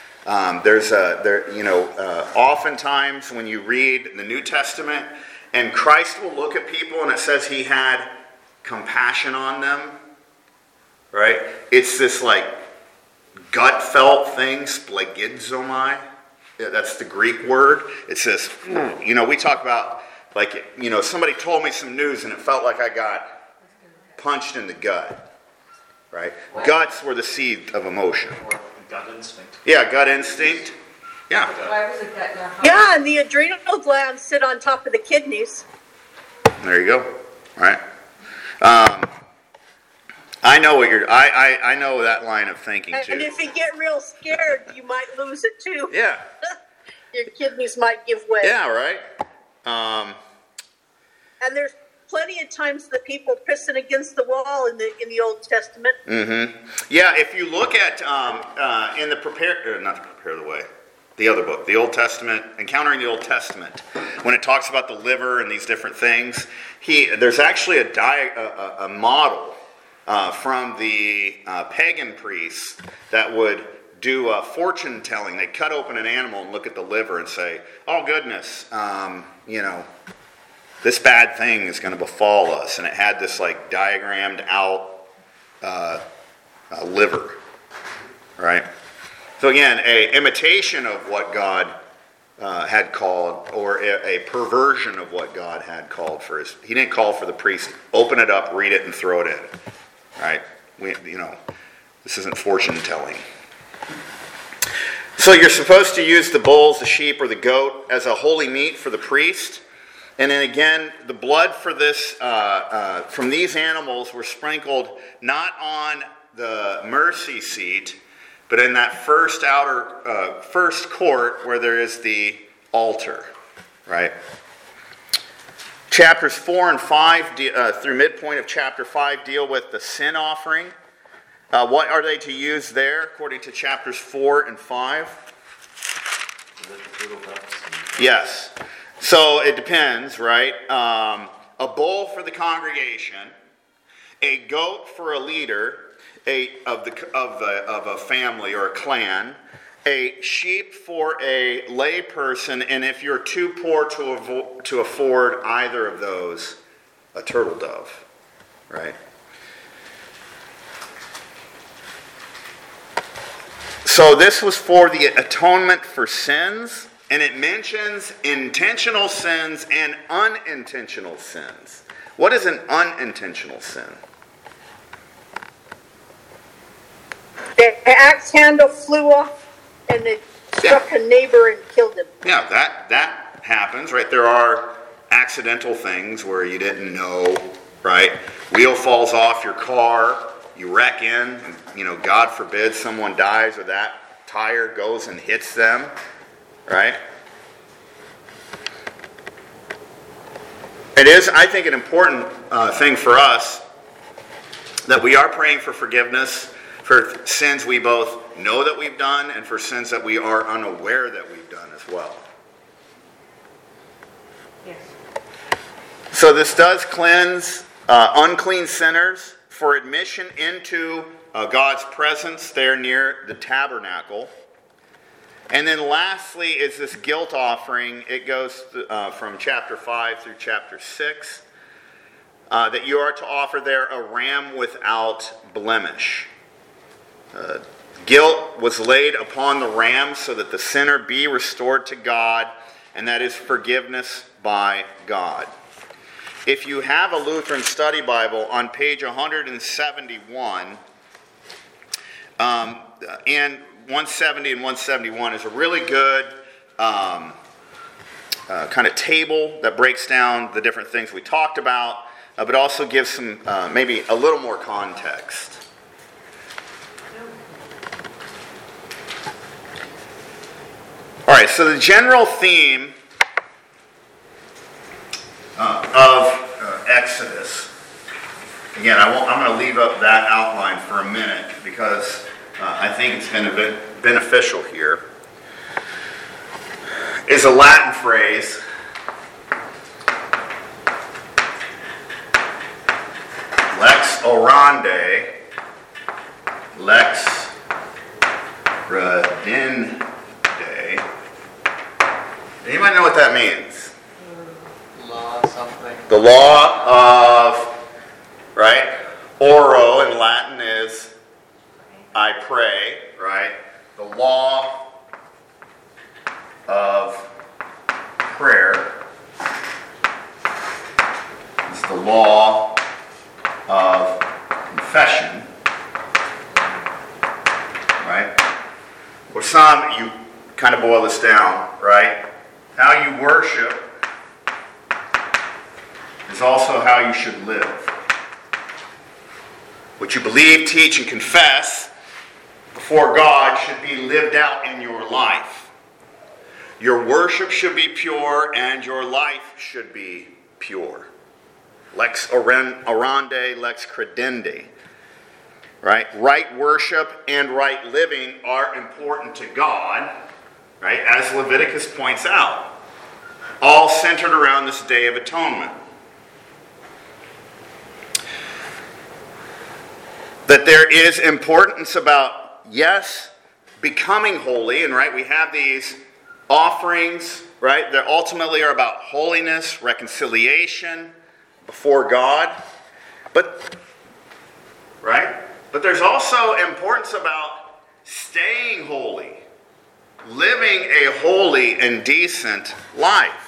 Oftentimes when you read the New Testament, and Christ will look at people and it says he had compassion on them, right? It's this like gut felt thing, splagizomai. That's the Greek word. It says, we talk about somebody told me some news and it felt like I got punched in the gut, right? What? Guts were the seat of emotion. Or gut instinct. Yeah, gut instinct. Yeah. Why was it gut in our heart? Yeah, and the adrenal glands sit on top of the kidneys. There you go. All right. I know what I know that line of thinking too. And if you get real scared, you might lose it too. Yeah. Your kidneys might give way. Yeah, right. And there's plenty of times that people pissing against the wall in the Old Testament. Mm-hmm. Yeah, if you look at in the the other book, the Old Testament, Encountering the Old Testament, when it talks about the liver and these different things, there's actually a model from the pagan priests that would do fortune telling. They cut open an animal and look at the liver and say, "Oh goodness, this bad thing is going to befall us," and it had this like diagrammed out liver, right? So again, a imitation of what God had called, or a perversion of what God had called for his. He didn't call for the priest, open it up, read it, and throw it in, right? This isn't fortune telling. So you're supposed to use the bulls, the sheep, or the goat as a holy meat for the priest. And then again, the blood for this from these animals were sprinkled not on the mercy seat, but in that first court where there is the altar, right? Chapters 4 and 5 through midpoint of chapter 5 deal with the sin offering. What are they to use there according to chapters 4 and 5? Yes. So it depends, right? A bull for the congregation, a goat for a leader of a family or a clan, a sheep for a lay person, and if you're too poor to afford either of those, a turtle dove, right? So this was for the atonement for sins, and it mentions intentional sins and unintentional sins. What is an unintentional sin? The axe handle flew off and it struck a neighbor and killed him. Yeah, that happens, right? There are accidental things where you didn't know, right? Wheel falls off your car, you wreck in, and, God forbid someone dies or that tire goes and hits them, right? It is, I think, an important thing for us that we are praying for forgiveness for sins we both know that we've done and for sins that we are unaware that we've done as well. Yes. So this does cleanse unclean sinners for admission into God's presence there near the tabernacle. And then lastly is this guilt offering. It goes from chapter 5 through chapter 6. That you are to offer there a ram without blemish. Guilt was laid upon the ram so that the sinner be restored to God, and that is forgiveness by God. If you have a Lutheran Study Bible, on page 171, and 170 and 171 is a really good kind of table that breaks down the different things we talked about, but also gives some maybe a little more context. All right, so the general theme of Exodus, again, I'm going to leave up that outline for a minute because I think it's been a bit beneficial here, is a Latin phrase. Lex orandi, lex credendi. Anybody know what that means? Law something. The law of, right? Oro in Latin is I pray, right? The law of prayer is the law of confession, right? For some, you kind of boil this down, right? How you worship is also how you should live. What you believe, teach, and confess before God should be lived out in your life. Your worship should be pure and your life should be pure. Lex orandi, lex credendi. Right? Right worship and right living are important to God, right? As Leviticus points out. All centered around this Day of Atonement. That there is importance about, yes, becoming holy, and right, we have these offerings, right, that ultimately are about holiness, reconciliation before God. But there's also importance about staying holy, living a holy and decent life.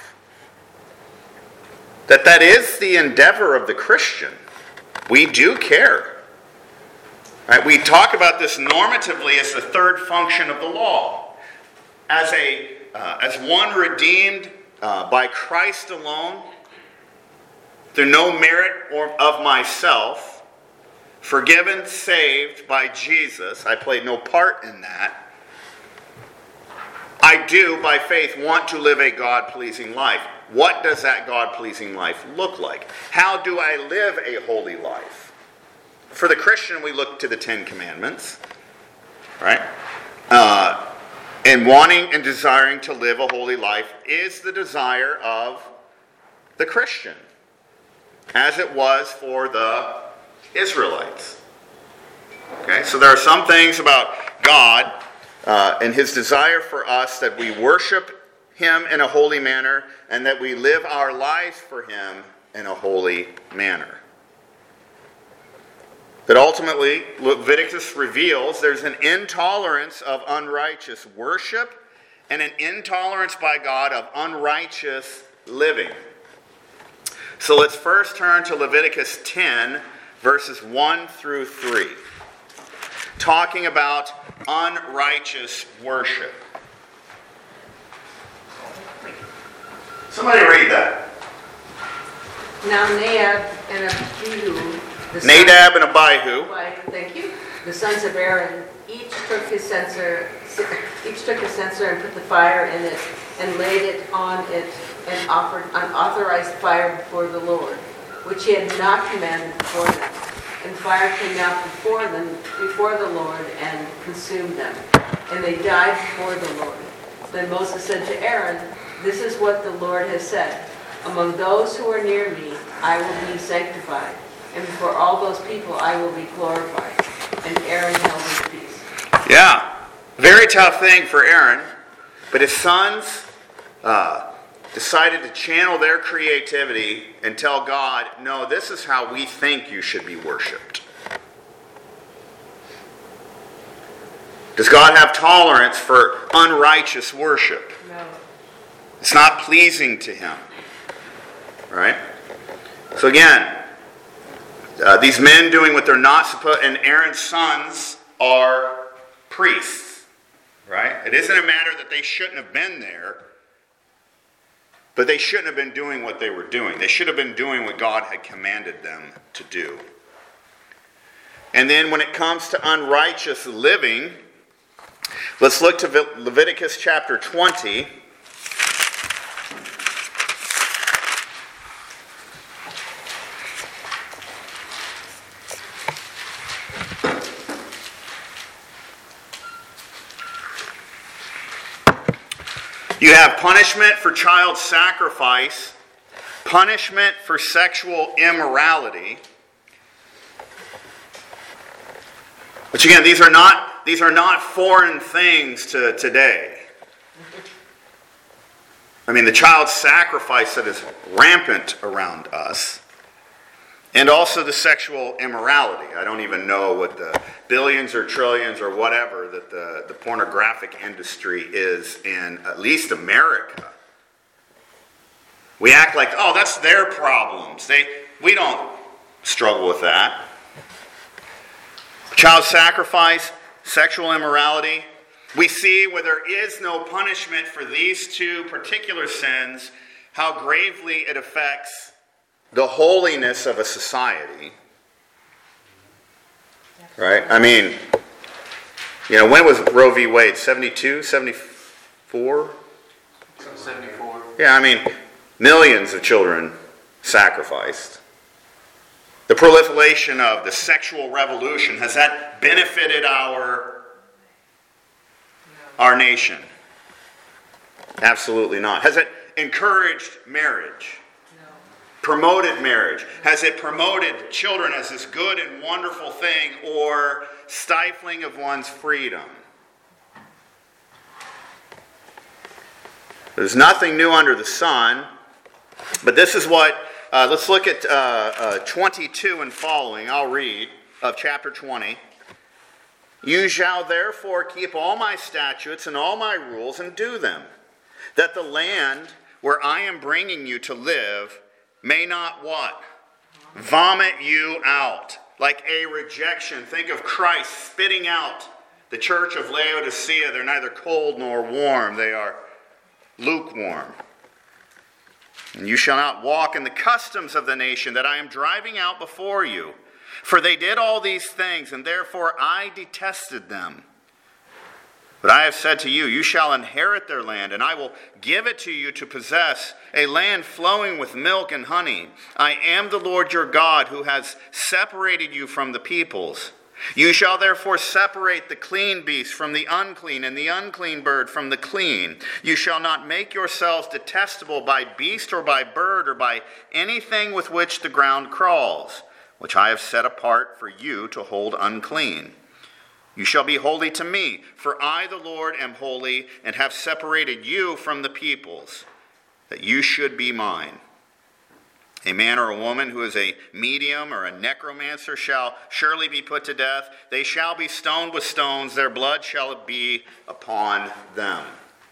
That is the endeavor of the Christian. We do care. Right? We talk about this normatively as the third function of the law. As one redeemed by Christ alone, through no merit of myself, forgiven, saved by Jesus. I played no part in that. I do, by faith, want to live a God-pleasing life. What does that God-pleasing life look like? How do I live a holy life? For the Christian, we look to the Ten Commandments, right? And wanting and desiring to live a holy life is the desire of the Christian, as it was for the Israelites. Okay, so there are some things about God and his desire for us that we worship him in a holy manner and that we live our lives for him in a holy manner. But ultimately, Leviticus reveals there's an intolerance of unrighteous worship and an intolerance by God of unrighteous living. So let's first turn to Leviticus 10, verses 1 through 3, talking about unrighteous worship. Somebody read that. Now Nadab and Abihu, Nadab and Abihu, thank you, the sons of Aaron, each took his censer and put the fire in it and laid it on it and offered unauthorized fire before the Lord, which he had not commanded before them. And fire came out before the Lord and consumed them, and they died before the Lord. Then Moses said to Aaron, "This is what the Lord has said. Among those who are near me, I will be sanctified, and before all those people I will be glorified." And Aaron held his peace. Yeah, very tough thing for Aaron, but his sons decided to channel their creativity and tell God, no, this is how we think you should be worshipped. Does God have tolerance for unrighteous worship? No. It's not pleasing to him. Right? So again, these men doing what they're not supposed, and Aaron's sons are priests. Right? It isn't a matter that they shouldn't have been there, but they shouldn't have been doing what they were doing. They should have been doing what God had commanded them to do. And then when it comes to unrighteous living, let's look to Leviticus chapter 20. You have punishment for child sacrifice, punishment for sexual immorality. Which again, these are not foreign things to today. I mean, the child sacrifice that is rampant around us. And also the sexual immorality. I don't even know what the billions or trillions or whatever that the pornographic industry is in at least America. We act like, oh, that's their problems. We don't struggle with that. Child sacrifice, sexual immorality. We see where there is no punishment for these two particular sins, how gravely it affects the holiness of a society. Right? I mean, when was Roe v. Wade? 72? 74? 74. Yeah, I mean, millions of children sacrificed. The proliferation of the sexual revolution, has that benefited our nation? Absolutely not. Has it encouraged marriage? Promoted marriage? Has it promoted children as this good and wonderful thing, or stifling of one's freedom? There's nothing new under the sun, but this is what, let's look at 22 and following, I'll read, of chapter 20. "You shall therefore keep all my statutes and all my rules and do them, that the land where I am bringing you to live may not" what? "Vomit you out like a rejection." Think of Christ spitting out the church of Laodicea. They're neither cold nor warm. They are lukewarm. "And you shall not walk in the customs of the nation that I am driving out before you, For they did all these things, and therefore I detested them. But I have said to you, you shall inherit their land, and I will give it to you to possess, a land flowing with milk and honey. I am the Lord your God, who has separated you from the peoples. You shall therefore separate the clean beast from the unclean, and the unclean bird from the clean. You shall not make yourselves detestable by beast or by bird or by anything with which the ground crawls, which I have set apart for you to hold unclean. You shall be holy to me, for I, the Lord, am holy, and have separated you from the peoples, that you should be mine. A man or a woman who is a medium or a necromancer shall surely be put to death. They shall be stoned with stones. Their blood shall be upon them.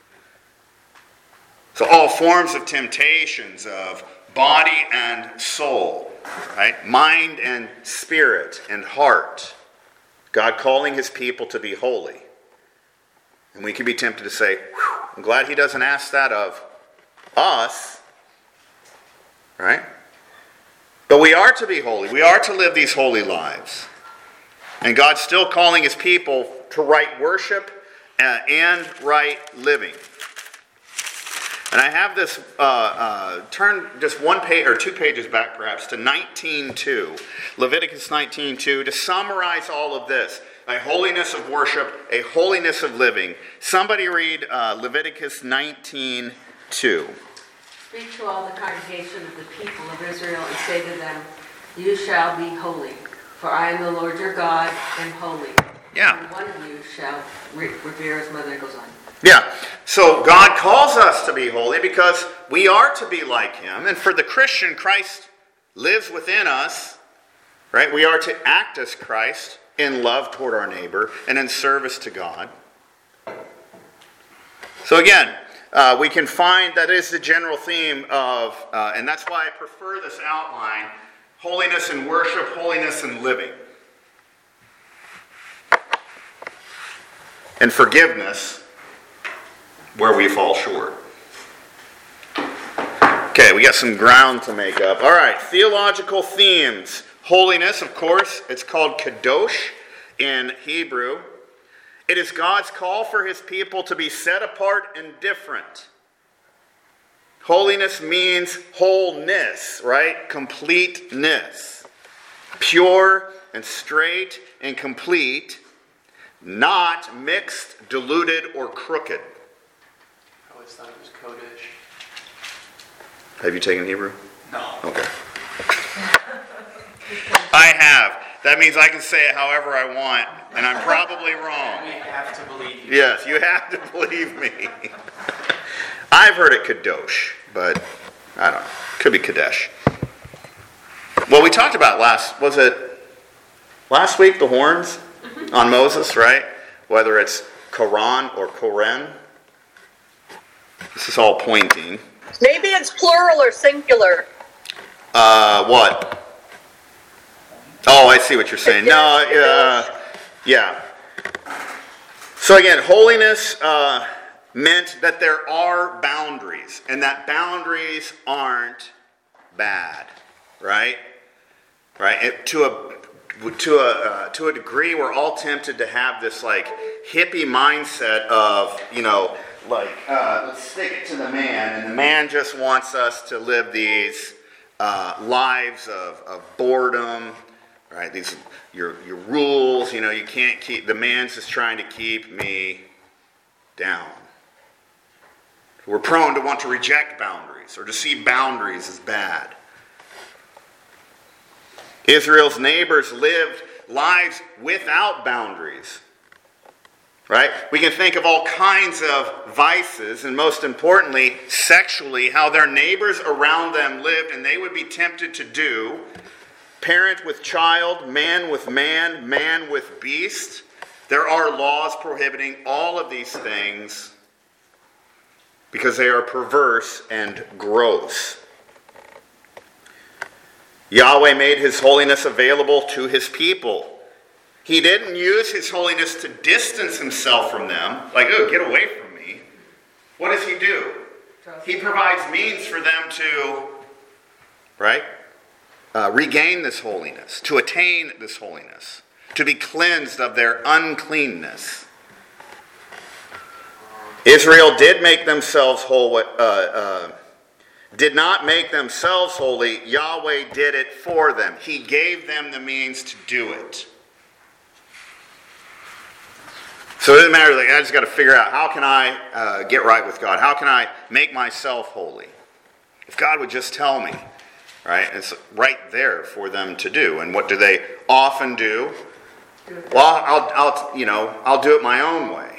So all forms of temptations of body and soul, right? Mind and spirit and heart. God calling his people to be holy. And we can be tempted to say, I'm glad he doesn't ask that of us, right? But we are to be holy. We are to live these holy lives. And God's still calling his people to right worship and right living. And I have this, turn just one page or 2 pages back perhaps to 19:2, Leviticus 19:2, to summarize all of this. A holiness of worship, a holiness of living. Somebody read Leviticus 19:2. Speak to all the congregation of the people of Israel and say to them, you shall be holy, for I am the Lord your God, am holy. Yeah. And one of you shall revere his mother. It goes on. Yeah, so God calls us to be holy because we are to be like him. And for the Christian, Christ lives within us, right? We are to act as Christ in love toward our neighbor and in service to God. So again, we can find that is the general theme of, and that's why I prefer this outline, holiness in worship, holiness in living. And forgiveness where we fall short. Okay, we got some ground to make up. All right, theological themes. Holiness, of course, it's called kadosh in Hebrew. It is God's call for his people to be set apart and different. Holiness means wholeness, right? Completeness. Pure and straight and complete, not mixed, diluted, or crooked. I always thought it was Kodesh. Have you taken Hebrew? No. Okay. I have. That means I can say it however I want, and I'm probably wrong. We have to believe you. Yes, you have to believe me. I've heard it kadosh, but I don't know. Could be kadesh. Well, we talked about last week, the horns on Moses, right? Whether it's Koran or Koren. This is all pointing. Maybe it's plural or singular. What? Oh, I see what you're saying. No, yeah. So again, holiness meant that there are boundaries, and that boundaries aren't bad, right? Right. To a degree, we're all tempted to have this like hippie mindset of, let's stick it to the man, and the man just wants us to live these lives of boredom. Right, these your rules, you can't keep, the man's just trying to keep me down. We're prone to want to reject boundaries or to see boundaries as bad. Israel's neighbors lived lives without boundaries. Right? We can think of all kinds of vices, and most importantly, sexually, how their neighbors around them lived, and they would be tempted to do. Parent with child, man with man, man with beast. There are laws prohibiting all of these things because they are perverse and gross. Yahweh made his holiness available to his people. He didn't use his holiness to distance himself from them, like, oh, get away from me. What does he do? He provides means for them to, right? regain this holiness, to attain this holiness, to be cleansed of their uncleanness. Israel did make themselves whole, did not make themselves holy. Yahweh did it for them. He gave them the means to do it. So it doesn't matter, like, I just got to figure out, how can I get right with God? How can I make myself holy? If God would just tell me, right? It's right there for them to do. And what do they often do? Well, I'll do it my own way.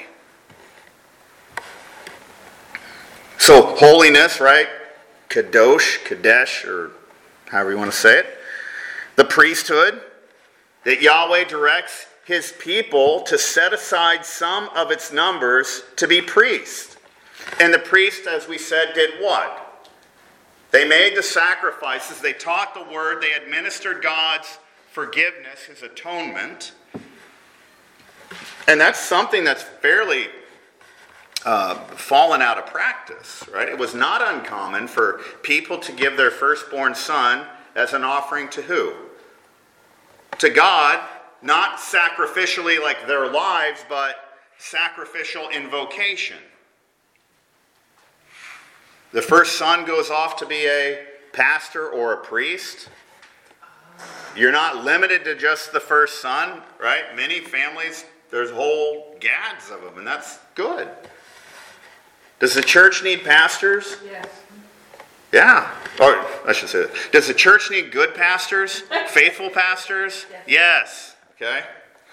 So holiness, right? Kadosh, Kadesh, or however you want to say it. The priesthood, that Yahweh directs his people to set aside some of its numbers to be priests. And the priests, as we said, did what? They made the sacrifices, they taught the word, they administered God's forgiveness, his atonement. And that's something that's fairly fallen out of practice, right? It was not uncommon for people to give their firstborn son as an offering to who? To God, not sacrificially like their lives, but sacrificial invocation. The first son goes off to be a pastor or a priest. You're not limited to just the first son, right? Many families, there's whole gads of them, and that's good. Does the church need pastors? Yes. Yeah. Or I should say that. Does the church need good pastors? Faithful pastors? Yes. Okay.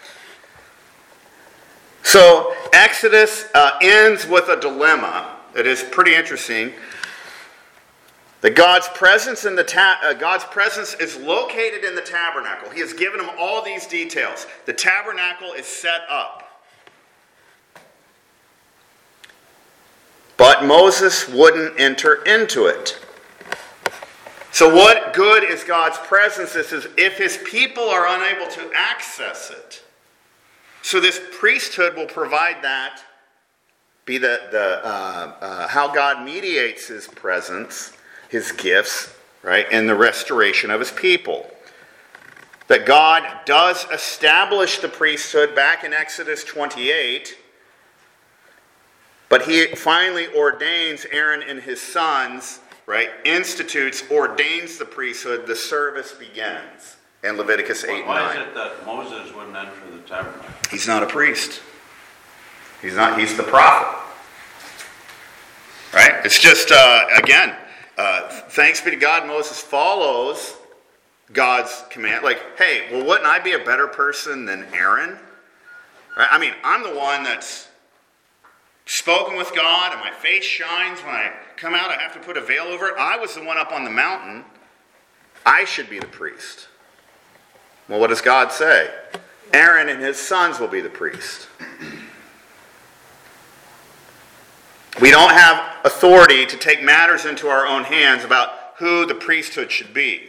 So Exodus ends with a dilemma that is pretty interesting. That God's presence in God's presence is located in the tabernacle. He has given them all these details. The tabernacle is set up. But Moses wouldn't enter into it. So what good is God's presence if his people are unable to access it? So this priesthood will provide that, be how God mediates his presence, his gifts, right, in the restoration of his people. That God does establish the priesthood back in Exodus 28, but he finally ordains Aaron and his sons, right, ordains the priesthood, the service begins in Leviticus 8 and 9. Why is it that Moses wouldn't enter the tabernacle? He's not a priest. He's the prophet. Right? It's just, again, thanks be to God, Moses follows God's command. Like, hey, well, wouldn't I be a better person than Aaron? Right? I mean, I'm the one that's spoken with God, and my face shines when I come out. I have to put a veil over it. I was the one up on the mountain. I should be the priest. Well, what does God say? Aaron and his sons will be the priest. We don't have authority to take matters into our own hands about who the priesthood should be.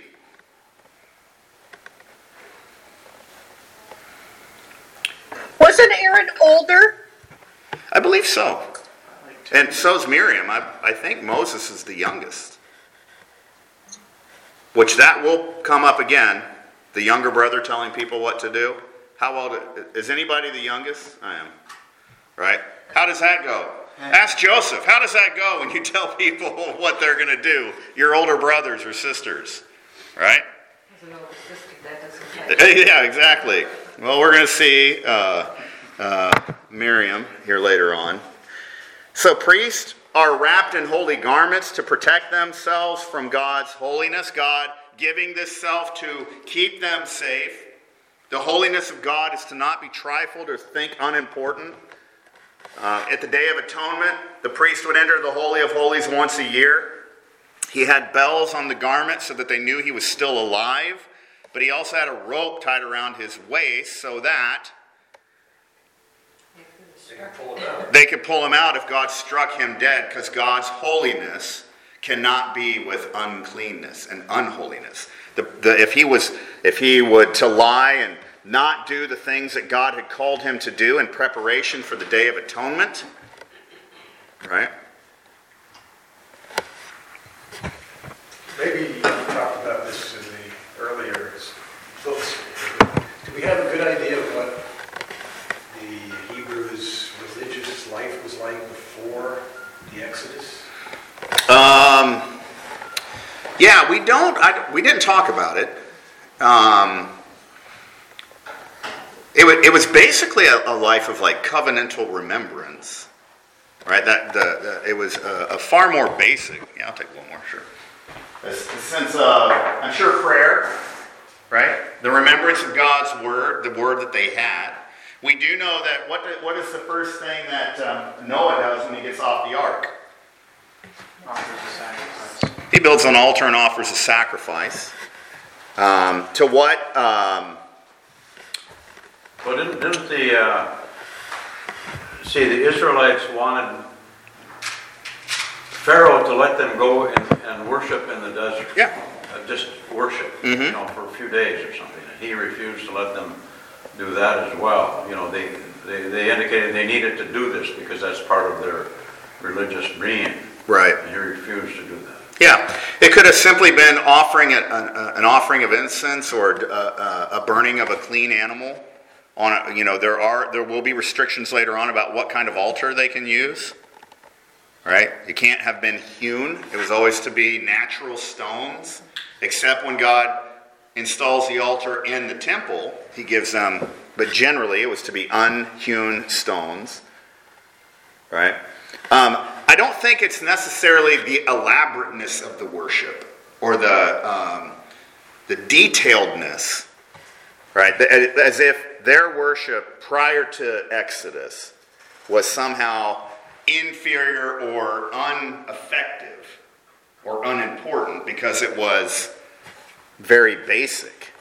Wasn't Aaron older? I believe so. And so's Miriam. I think Moses is the youngest. Which that will come up again. The younger brother telling people what to do. How old is anybody the youngest? I am. Right? How does that go? Ask Joseph. How does that go when you tell people what they're going to do? Your older brothers or sisters. Right? As an older sister, that doesn't Yeah, exactly. Well, we're going to see Miriam here later on. So priests are wrapped in holy garments to protect themselves from God's holiness. God giving this self to keep them safe. The holiness of God is to not be trifled or think unimportant. At the Day of Atonement, the priest would enter the Holy of Holies once a year. He had bells on the garment so that they knew he was still alive. But he also had a rope tied around his waist so that they could pull him out if God struck him dead, because God's holiness cannot be with uncleanness and unholiness. If he would to lie and not do the things that God had called him to do in preparation for the Day of Atonement, right? Maybe you talked about this in the we didn't talk about it. It was basically a life of like covenantal remembrance, right? It was a far more basic. Yeah, I'll take one more, sure. A sense of, I'm sure, prayer, right? The remembrance of God's word, the word that they had. We do know that what is the first thing that Noah does when he gets off the ark? Offers a sacrifice. He builds an altar and offers a sacrifice. To what? Well, didn't the Israelites wanted Pharaoh to let them go and worship in the desert? Yeah. Just worship, Mm-hmm. for a few days or something. And he refused to let them do that as well. They indicated they needed to do this because that's part of their religious being. Right. And he refused to do that. Yeah, it could have simply been offering an offering of incense or a burning of a clean animal. There will be restrictions later on about what kind of altar they can use. Right? It can't have been hewn. It was always to be natural stones, except when God installs the altar in the temple, he gives them, but generally it was to be unhewn stones. Right? I don't think it's necessarily the elaborateness of the worship or the detailedness, right? As if their worship prior to Exodus was somehow inferior or ineffective or unimportant because it was very basic.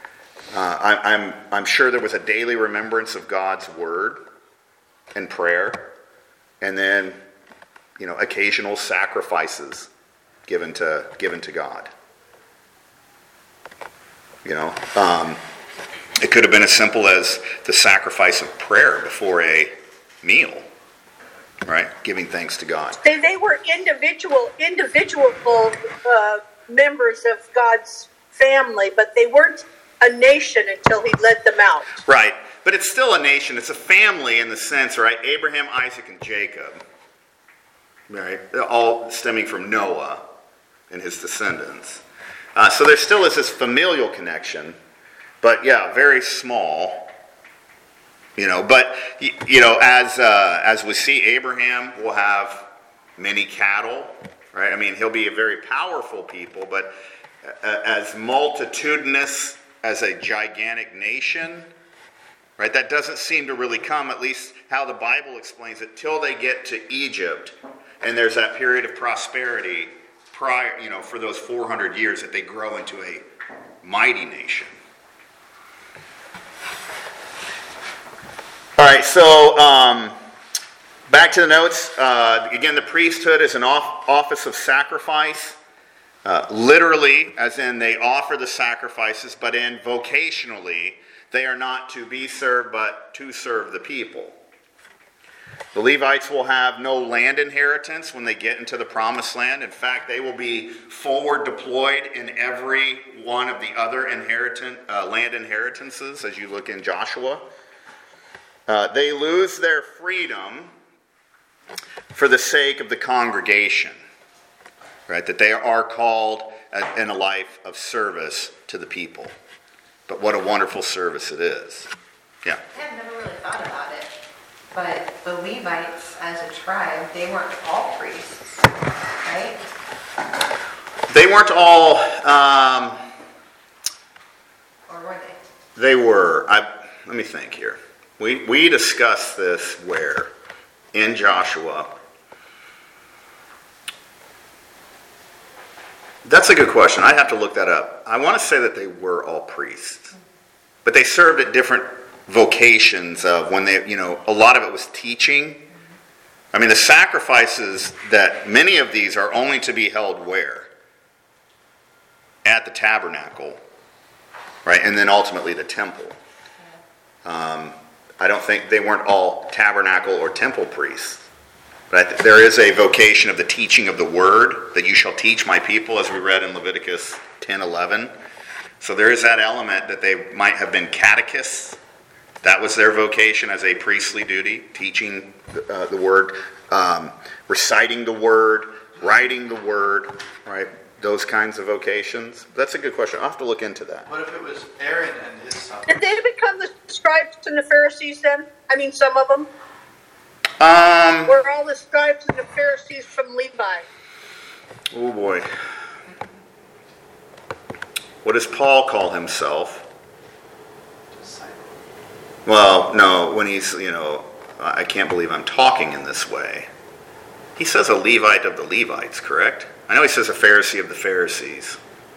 I'm sure there was a daily remembrance of God's word and prayer, and then occasional sacrifices given to God. It could have been as simple as the sacrifice of prayer before a meal, right? Giving thanks to God. They were individual members of God's family, but they weren't a nation until he led them out. Right, but it's still a nation. It's a family in the sense, right? Abraham, Isaac, and Jacob, right? All stemming from Noah and his descendants. So there still is this familial connection, but yeah, very small. But as we see, Abraham will have many cattle, right? I mean, he'll be a very powerful people, but as multitudinous as a gigantic nation, right? That doesn't seem to really come, at least how the Bible explains it, till they get to Egypt, and there's that period of prosperity prior, for those 400 years that they grow into a mighty nation. All right, so back to the notes. Again, the priesthood is an office of sacrifice. Literally, as in they offer the sacrifices, but in vocationally, they are not to be served, but to serve the people. The Levites will have no land inheritance when they get into the promised land. In fact, they will be forward deployed in every one of the other land inheritances, as you look in Joshua. They lose their freedom for the sake of the congregation, right? That they are called in a life of service to the people. But what a wonderful service it is. Yeah. I've never really thought about it, but the Levites as a tribe, they weren't all priests, right? They weren't all... Or were they? They were. Let me think here. We discussed this where? In Joshua. That's a good question. I'd have to look that up. I want to say that they were all priests. But they served at different vocations of when they, a lot of it was teaching. I mean, the sacrifices that many of these are only to be held where? At the tabernacle, right? And then ultimately the temple. I don't think they weren't all tabernacle or temple priests. But there is a vocation of the teaching of the word, that you shall teach my people, as we read in Leviticus 10:11. So there is that element that they might have been catechists. That was their vocation as a priestly duty, teaching the word, reciting the word, writing the word, right? those kinds of vocations? That's a good question. I'll have to look into that. What if it was Aaron and his sons? Did they become the scribes and the Pharisees then? I mean, some of them? Were all the scribes and the Pharisees from Levi? Oh boy. What does Paul call himself? Well, no, when he's, I can't believe I'm talking in this way. He says a Levite of the Levites, correct? I know he says a Pharisee of the Pharisees.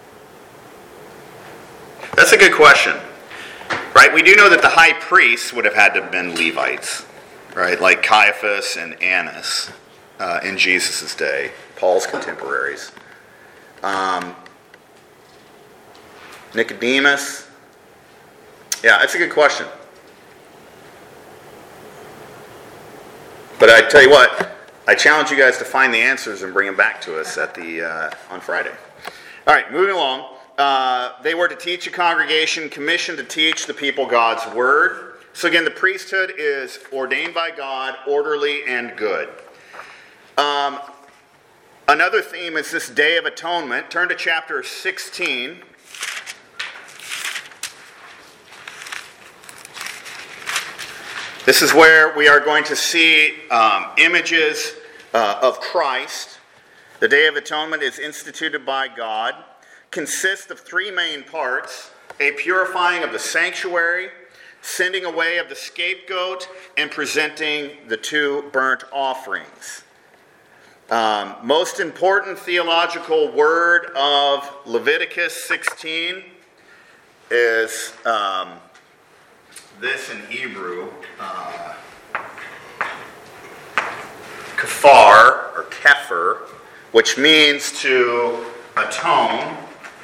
That's a good question. Right? We do know that the high priests would have had to have been Levites. Right? Like Caiaphas and Annas in Jesus' day. Paul's contemporaries. Nicodemus. Yeah, that's a good question. But I tell you what, I challenge you guys to find the answers and bring them back to us on Friday. All right, moving along. They were to teach a congregation, commissioned to teach the people God's word. So again, the priesthood is ordained by God, orderly and good. Another theme is this Day of Atonement. Turn to chapter 16. This is where we are going to see images of Christ. The Day of Atonement is instituted by God, consists of three main parts: a purifying of the sanctuary, sending away of the scapegoat, and presenting the two burnt offerings. Most important theological word of Leviticus 16 is this in Hebrew, kafar or kepher, which means to atone,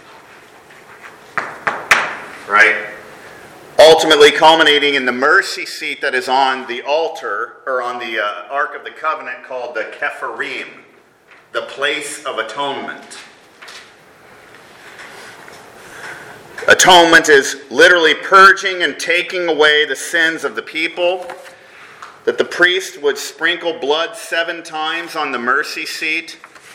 right? Ultimately culminating in the mercy seat that is on the altar, or on the Ark of the Covenant, called the Kepharim, the place of atonement. Atonement is literally purging and taking away the sins of the people. That the priest would sprinkle blood 7 times on the mercy seat,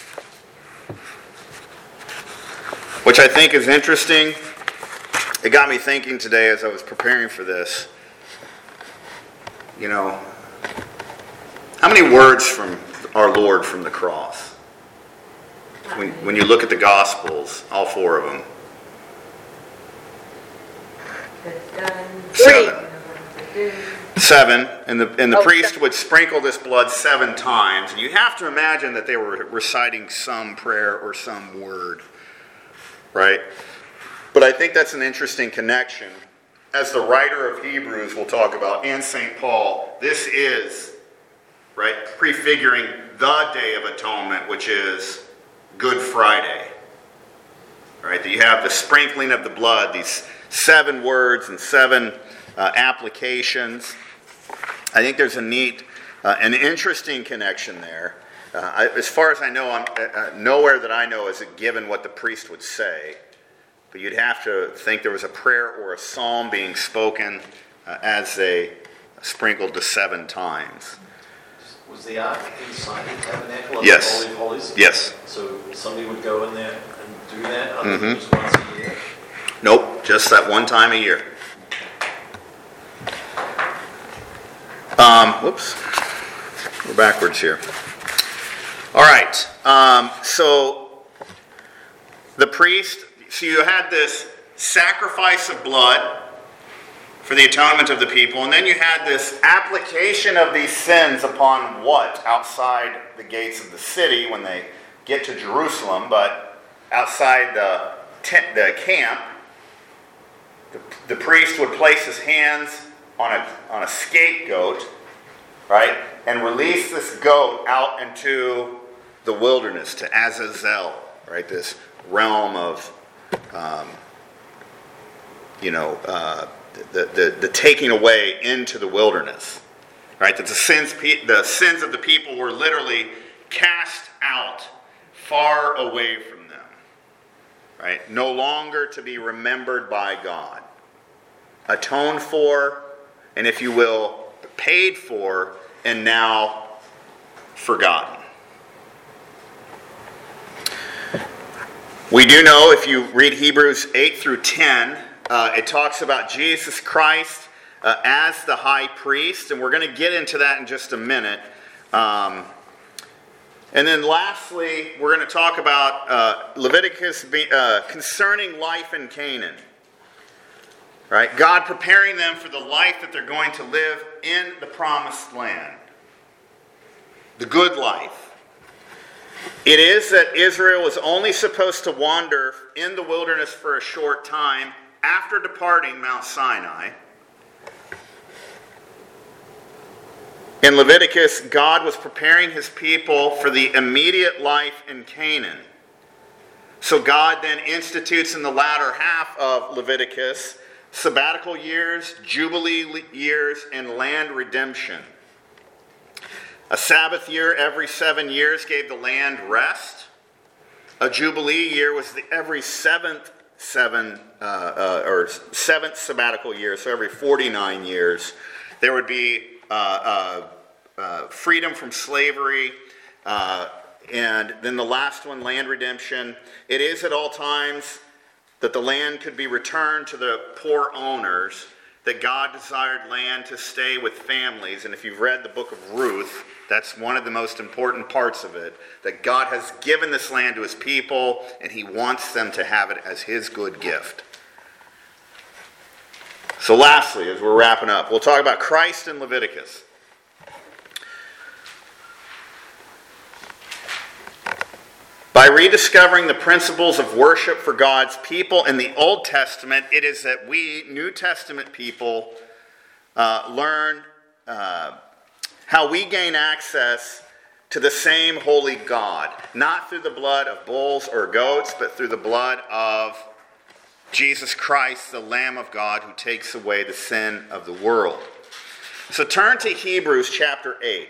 which I think is interesting. It got me thinking today as I was preparing for this. How many words from our Lord from the cross? When you look at the Gospels, all 4 of them. 7, and the priest would sprinkle this blood 7 times. And you have to imagine that they were reciting some prayer or some word, right? But I think that's an interesting connection. As the writer of Hebrews will talk about, and St. Paul, this is, right, prefiguring the Day of Atonement, which is Good Friday. Right, that you have the sprinkling of the blood, these 7 words and 7 applications. I think there's a neat, an interesting connection there. As far as I know, nowhere that I know is it given what the priest would say. But you'd have to think there was a prayer or a psalm being spoken as they sprinkled the 7 times. Was the ark inside the tabernacle of Yes. the Holy of Holies? Yes. So somebody would go in there and do that other than just once a year? Nope, just that one time a year. Whoops. We're backwards here. All right. So the priest, so you had this sacrifice of blood for the atonement of the people, and then you had this application of these sins upon what? Outside the gates of the city when they get to Jerusalem, but outside the camp, the priest would place his hands on a scapegoat, right, and release this goat out into the wilderness, to Azazel, right, this realm of, the taking away into the wilderness, right, that the sins of the people were literally cast out far away from them, right, no longer to be remembered by God, atoned for, and if you will, paid for, and now forgotten. We do know, if you read Hebrews 8 through 10, it talks about Jesus Christ as the high priest, and we're going to get into that in just a minute. And then lastly, we're going to talk about Leviticus concerning life in Canaan. Right? God preparing them for the life that they're going to live in the promised land. The good life. It is that Israel was only supposed to wander in the wilderness for a short time after departing Mount Sinai. In Leviticus, God was preparing his people for the immediate life in Canaan. So God then institutes in the latter half of Leviticus sabbatical years, jubilee years, and land redemption. A Sabbath year every 7 years gave the land rest. A Jubilee year was every seventh sabbatical year, so every 49 years. There would be freedom from slavery, and then the last one, land redemption. It is at all times that the land could be returned to the poor owners, that God desired land to stay with families. And if you've read the book of Ruth, that's one of the most important parts of it, that God has given this land to his people, and he wants them to have it as his good gift. So lastly, as we're wrapping up, we'll talk about Christ in Leviticus. By rediscovering the principles of worship for God's people in the Old Testament, it is that we, New Testament people, learn how we gain access to the same holy God, not through the blood of bulls or goats, but through the blood of Jesus Christ, the Lamb of God, who takes away the sin of the world. So turn to Hebrews chapter 8.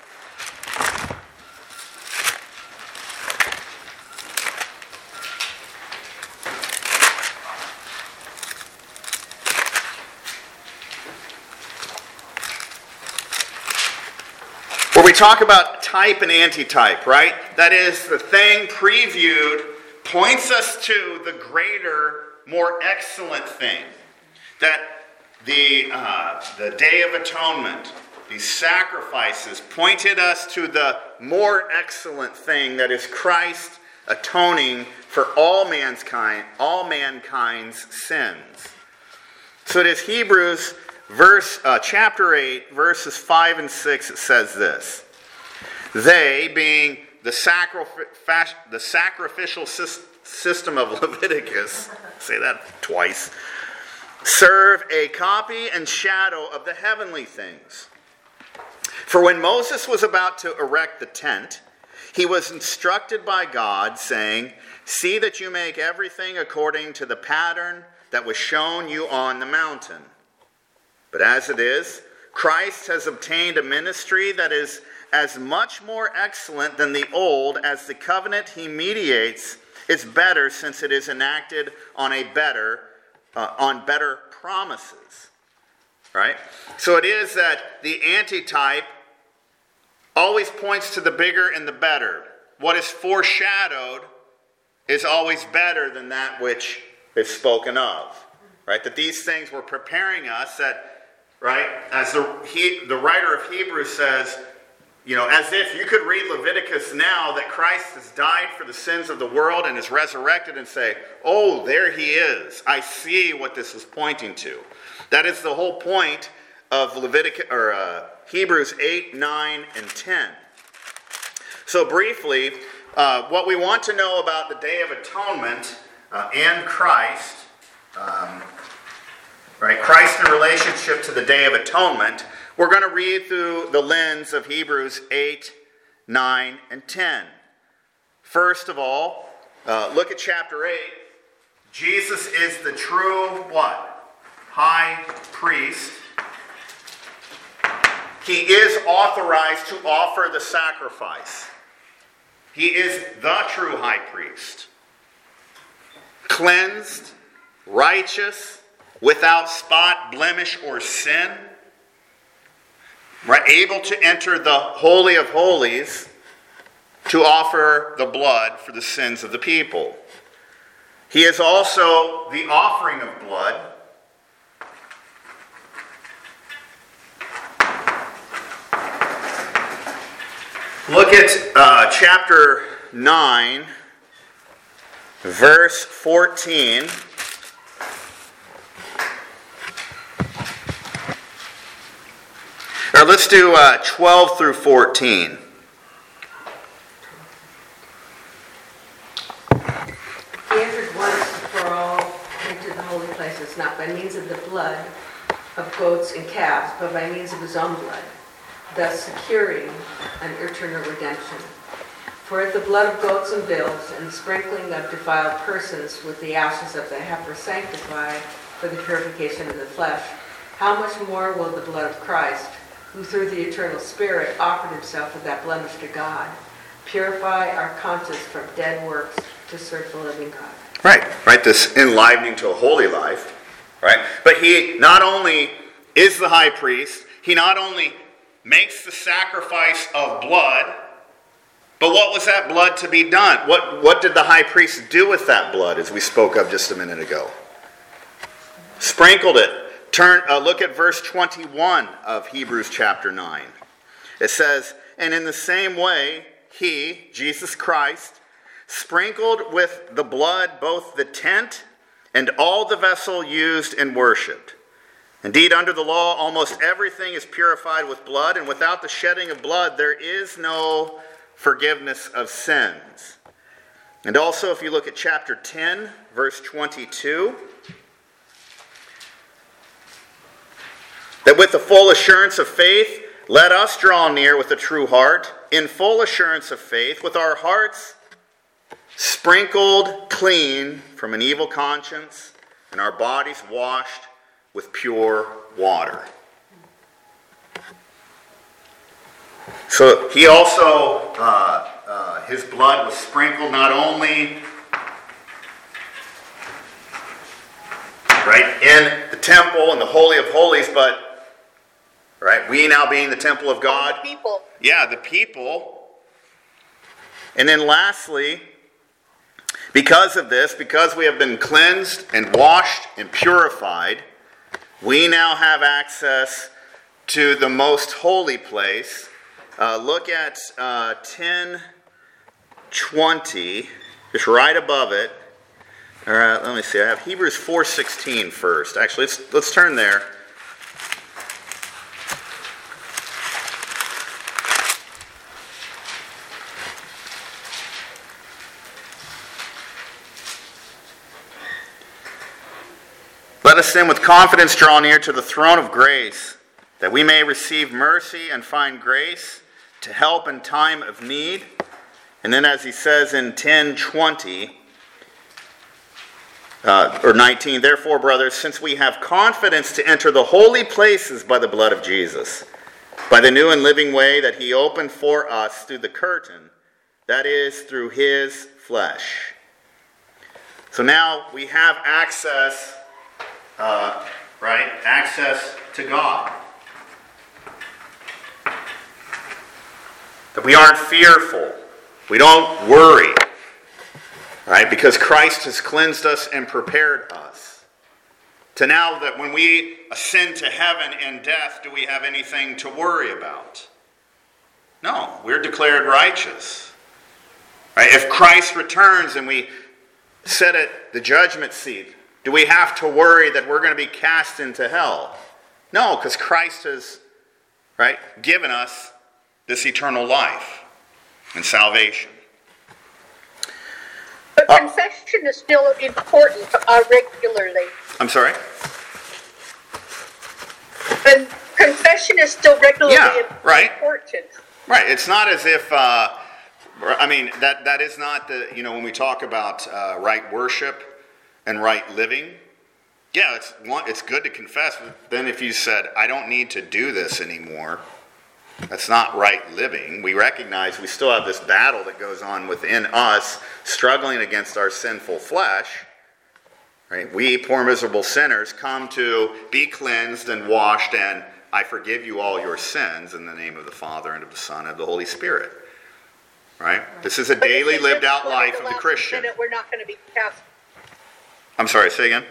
Where we talk about type and antitype, right? That is, the thing previewed points us to the greater, more excellent thing. That the Day of Atonement, these sacrifices, pointed us to the more excellent thing, that is Christ atoning for all mankind's sins. So it is Hebrews chapter 8, verses 5 and 6, it says this. They, being the sacrificial system of Leviticus, say that twice, serve a copy and shadow of the heavenly things. For when Moses was about to erect the tent, he was instructed by God, saying, "See that you make everything according to the pattern that was shown you on the mountain." But as it is, Christ has obtained a ministry that is as much more excellent than the old, as the covenant he mediates is better, since it is enacted on better promises. Right? So it is that the antitype always points to the bigger and the better. What is foreshadowed is always better than that which is spoken of. Right? That these things were preparing us, that, right, as the writer of Hebrews says, as if you could read Leviticus now, that Christ has died for the sins of the world and is resurrected, and say, oh, there he is. I see what this is pointing to. That is the whole point of Hebrews 8, 9, and 10. So briefly, what we want to know about the Day of Atonement and Christ, right? Christ in relationship to the Day of Atonement, we're going to read through the lens of Hebrews 8, 9, and 10. First of all, look at chapter 8. Jesus is the true what? High priest. He is authorized to offer the sacrifice. He is the true high priest. Cleansed, righteous, without spot, blemish, or sin. Right, able to enter the Holy of Holies to offer the blood for the sins of the people. He is also the offering of blood. Look at chapter 9, verse 14. Or let's do 12 through 14. He entered once for all into the holy places, not by means of the blood of goats and calves, but by means of his own blood, thus securing an eternal redemption. For if the blood of goats and bulls and the sprinkling of defiled persons with the ashes of the heifer sanctify for the purification of the flesh, how much more will the blood of Christ, who through the eternal Spirit offered himself without blemish to God, purify our conscience from dead works to serve the living God. Right, this enlivening to a holy life, right? But he not only is the high priest, he not only makes the sacrifice of blood, but what was that blood to be done? What did the high priest do with that blood, as we spoke of just a minute ago? Sprinkled it. Look at verse 21 of Hebrews chapter 9. It says, "And in the same way, he, Jesus Christ, sprinkled with the blood both the tent and all the vessel used in worship. Indeed, under the law, almost everything is purified with blood, and without the shedding of blood, there is no forgiveness of sins." And also, if you look at chapter 10, verse 22, that with the full assurance of faith, let us draw near with a true heart, in full assurance of faith, with our hearts sprinkled clean from an evil conscience, and our bodies washed with pure water. So he also, his blood was sprinkled not only in the temple and the Holy of Holies, but we now being the temple of God. The people. Yeah, the people. And then lastly, because of this, because we have been cleansed and washed and purified, we now have access to the most holy place. Look at 10:20, just right above it. All right, let me see. I have Hebrews 4:16 first. Actually, let's turn there. Let us then with confidence draw near to the throne of grace, that we may receive mercy and find grace to help in time of need. And then as he says in 10:20, or 19, "Therefore, brothers, since we have confidence to enter the holy places by the blood of Jesus, by the new and living way that he opened for us through the curtain, that is, through his flesh." So now we have access, access to God. That we aren't fearful. We don't worry. Because Christ has cleansed us and prepared us. To now that when we ascend to heaven in death, do we have anything to worry about? No, we're declared righteous. If Christ returns and we sit at the judgment seat, do we have to worry that we're going to be cast into hell? No, because Christ has given us this eternal life and salvation. But confession is still important regularly. I'm sorry? And confession is still regularly important. Right. It's not as if, that is not the, when we talk about right worship and right living, it's good to confess, but then if you said, I don't need to do this anymore, that's not right living. We recognize we still have this battle that goes on within us, struggling against our sinful flesh. We, poor miserable sinners, come to be cleansed and washed, and I forgive you all your sins in the name of the Father and of the Son and of the Holy Spirit. This is a daily lived out life of the Christian. We're not going to be cast. I'm sorry, say again?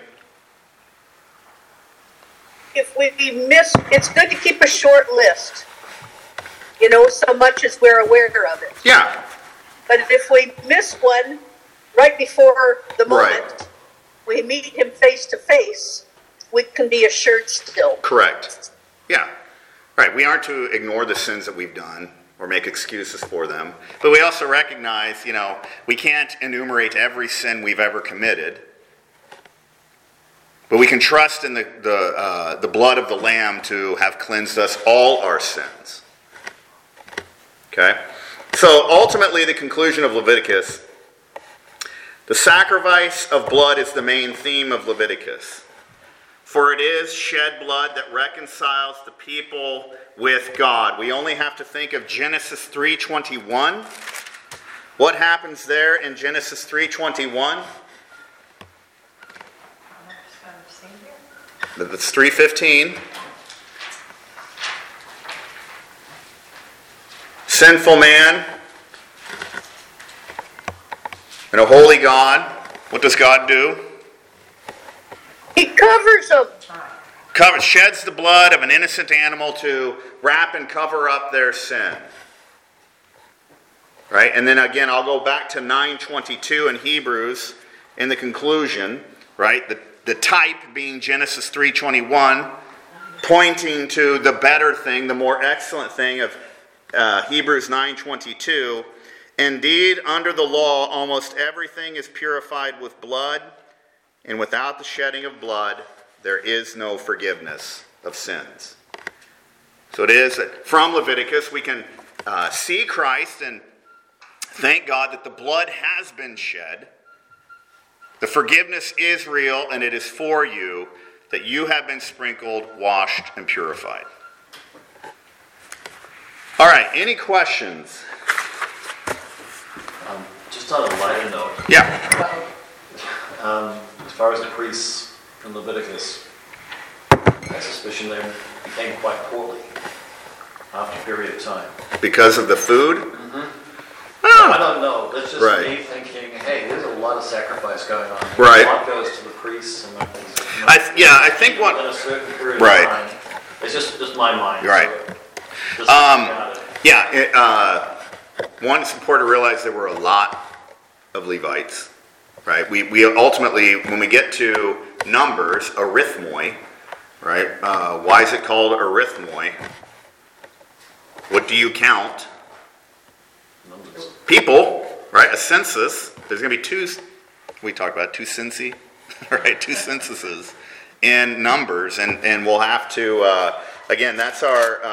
If we miss, it's good to keep a short list, so much as we're aware of it. Yeah. But if we miss one right before the moment, Right. we meet him face to face, we can be assured still. Correct. Yeah. Right. We aren't to ignore the sins that we've done or make excuses for them. But we also recognize, we can't enumerate every sin we've ever committed. But we can trust in the blood of the Lamb to have cleansed us all our sins. Okay? So ultimately, the conclusion of Leviticus, the sacrifice of blood is the main theme of Leviticus. For it is shed blood that reconciles the people with God. We only have to think of Genesis 3:21. What happens there in Genesis 3:21? That's 3:15. Sinful man and a holy God. What does God do? He covers them. Sheds the blood of an innocent animal to wrap and cover up their sin. Right? And then again, I'll go back to 9:22 in Hebrews in the conclusion, right? The type being Genesis 3:21, pointing to the better thing, the more excellent thing of Hebrews 9:22. Indeed, under the law, almost everything is purified with blood, and without the shedding of blood, there is no forgiveness of sins. So it is that from Leviticus we can see Christ and thank God that the blood has been shed. The forgiveness is real, and it is for you that you have been sprinkled, washed, and purified. All right, any questions? Just on a lighter note. Yeah. As far as the priests in Leviticus, I suspicion they became quite poorly after a period of time. Because of the food? I don't know. That's just Right. me thinking, hey, there's a lot of sacrifice going on. Right. A lot goes to the priests and I think what... in a certain period Right. of time. It's just my mind. Right. So just about it. Yeah, one, it's important to realize there were a lot of Levites, right? We ultimately, when we get to Numbers, arithmoi, right? Why is it called arithmoi? What do you count? Numbers. People, right? A census. There's going to be two censi, right? Two censuses in Numbers, and we'll have to, again, that's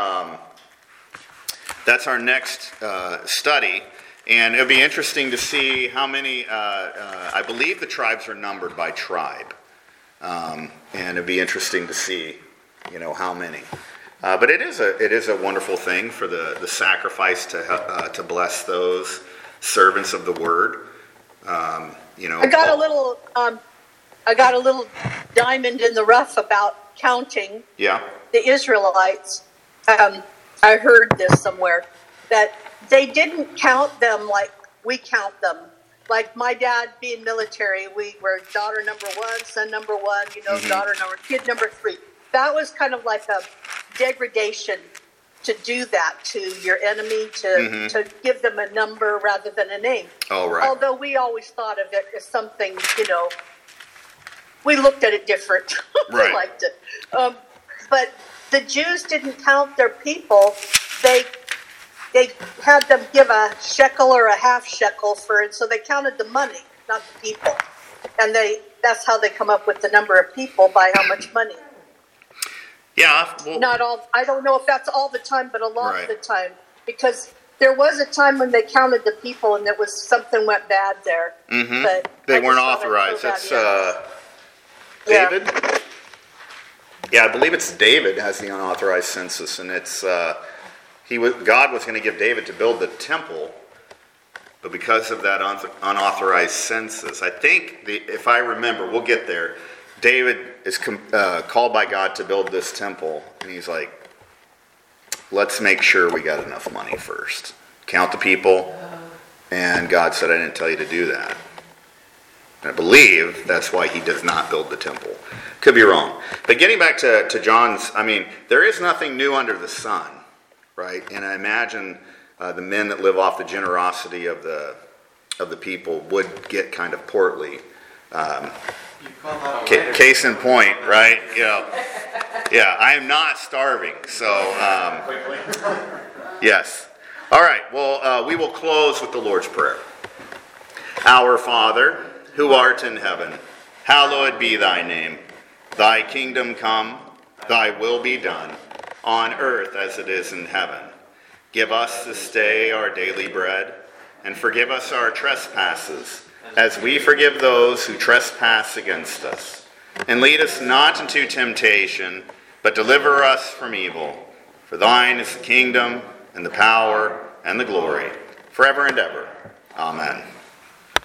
our next study, and it'll be interesting to see how many, I believe the tribes are numbered by tribe, and it'll be interesting to see, how many. But it is a wonderful thing for the sacrifice to bless those servants of the word. I got a little diamond in the rough about counting Yeah. the Israelites. I heard this somewhere, that they didn't count them like we count them. Like my dad being military, we were daughter number 1, son number 1, kid number 3. That was kind of like a degradation to do that to your enemy, to give them a number rather than a name. Oh, right. Although we always thought of it as something, we looked at it different. Right. We liked it. But the Jews didn't count their people. They had them give a shekel or a half shekel for it, so they counted the money, not the people. And that's how they come up with the number of people, by how much money. Yeah. Well, Not all. I don't know if that's all the time, but a lot Right. of the time, because there was a time when they counted the people, and something went bad there. But they I weren't just thought I'd authorized. throw That's that in. David. Yeah, I believe it's David has the unauthorized census, and it's God was going to give David to build the temple, but because of that unauthorized census, I think if I remember, we'll get there. David is called by God to build this temple, and he's like, let's make sure we got enough money first. Count the people, and God said, I didn't tell you to do that. And I believe that's why he does not build the temple. Could be wrong. But getting back to John's, I mean, there is nothing new under the sun, right? And I imagine the men that live off the generosity of the people would get kind of portly. You call that a waiter. Case in point, right? You know, yeah, I am not starving, so yes. All right. Well, we will close with the Lord's Prayer. Our Father, who art in heaven, hallowed be thy name. Thy kingdom come, thy will be done, on earth as it is in heaven. Give us this day our daily bread, and forgive us our trespasses, as we forgive those who trespass against us. And lead us not into temptation, but deliver us from evil. For thine is the kingdom, and the power, and the glory, forever and ever. Amen.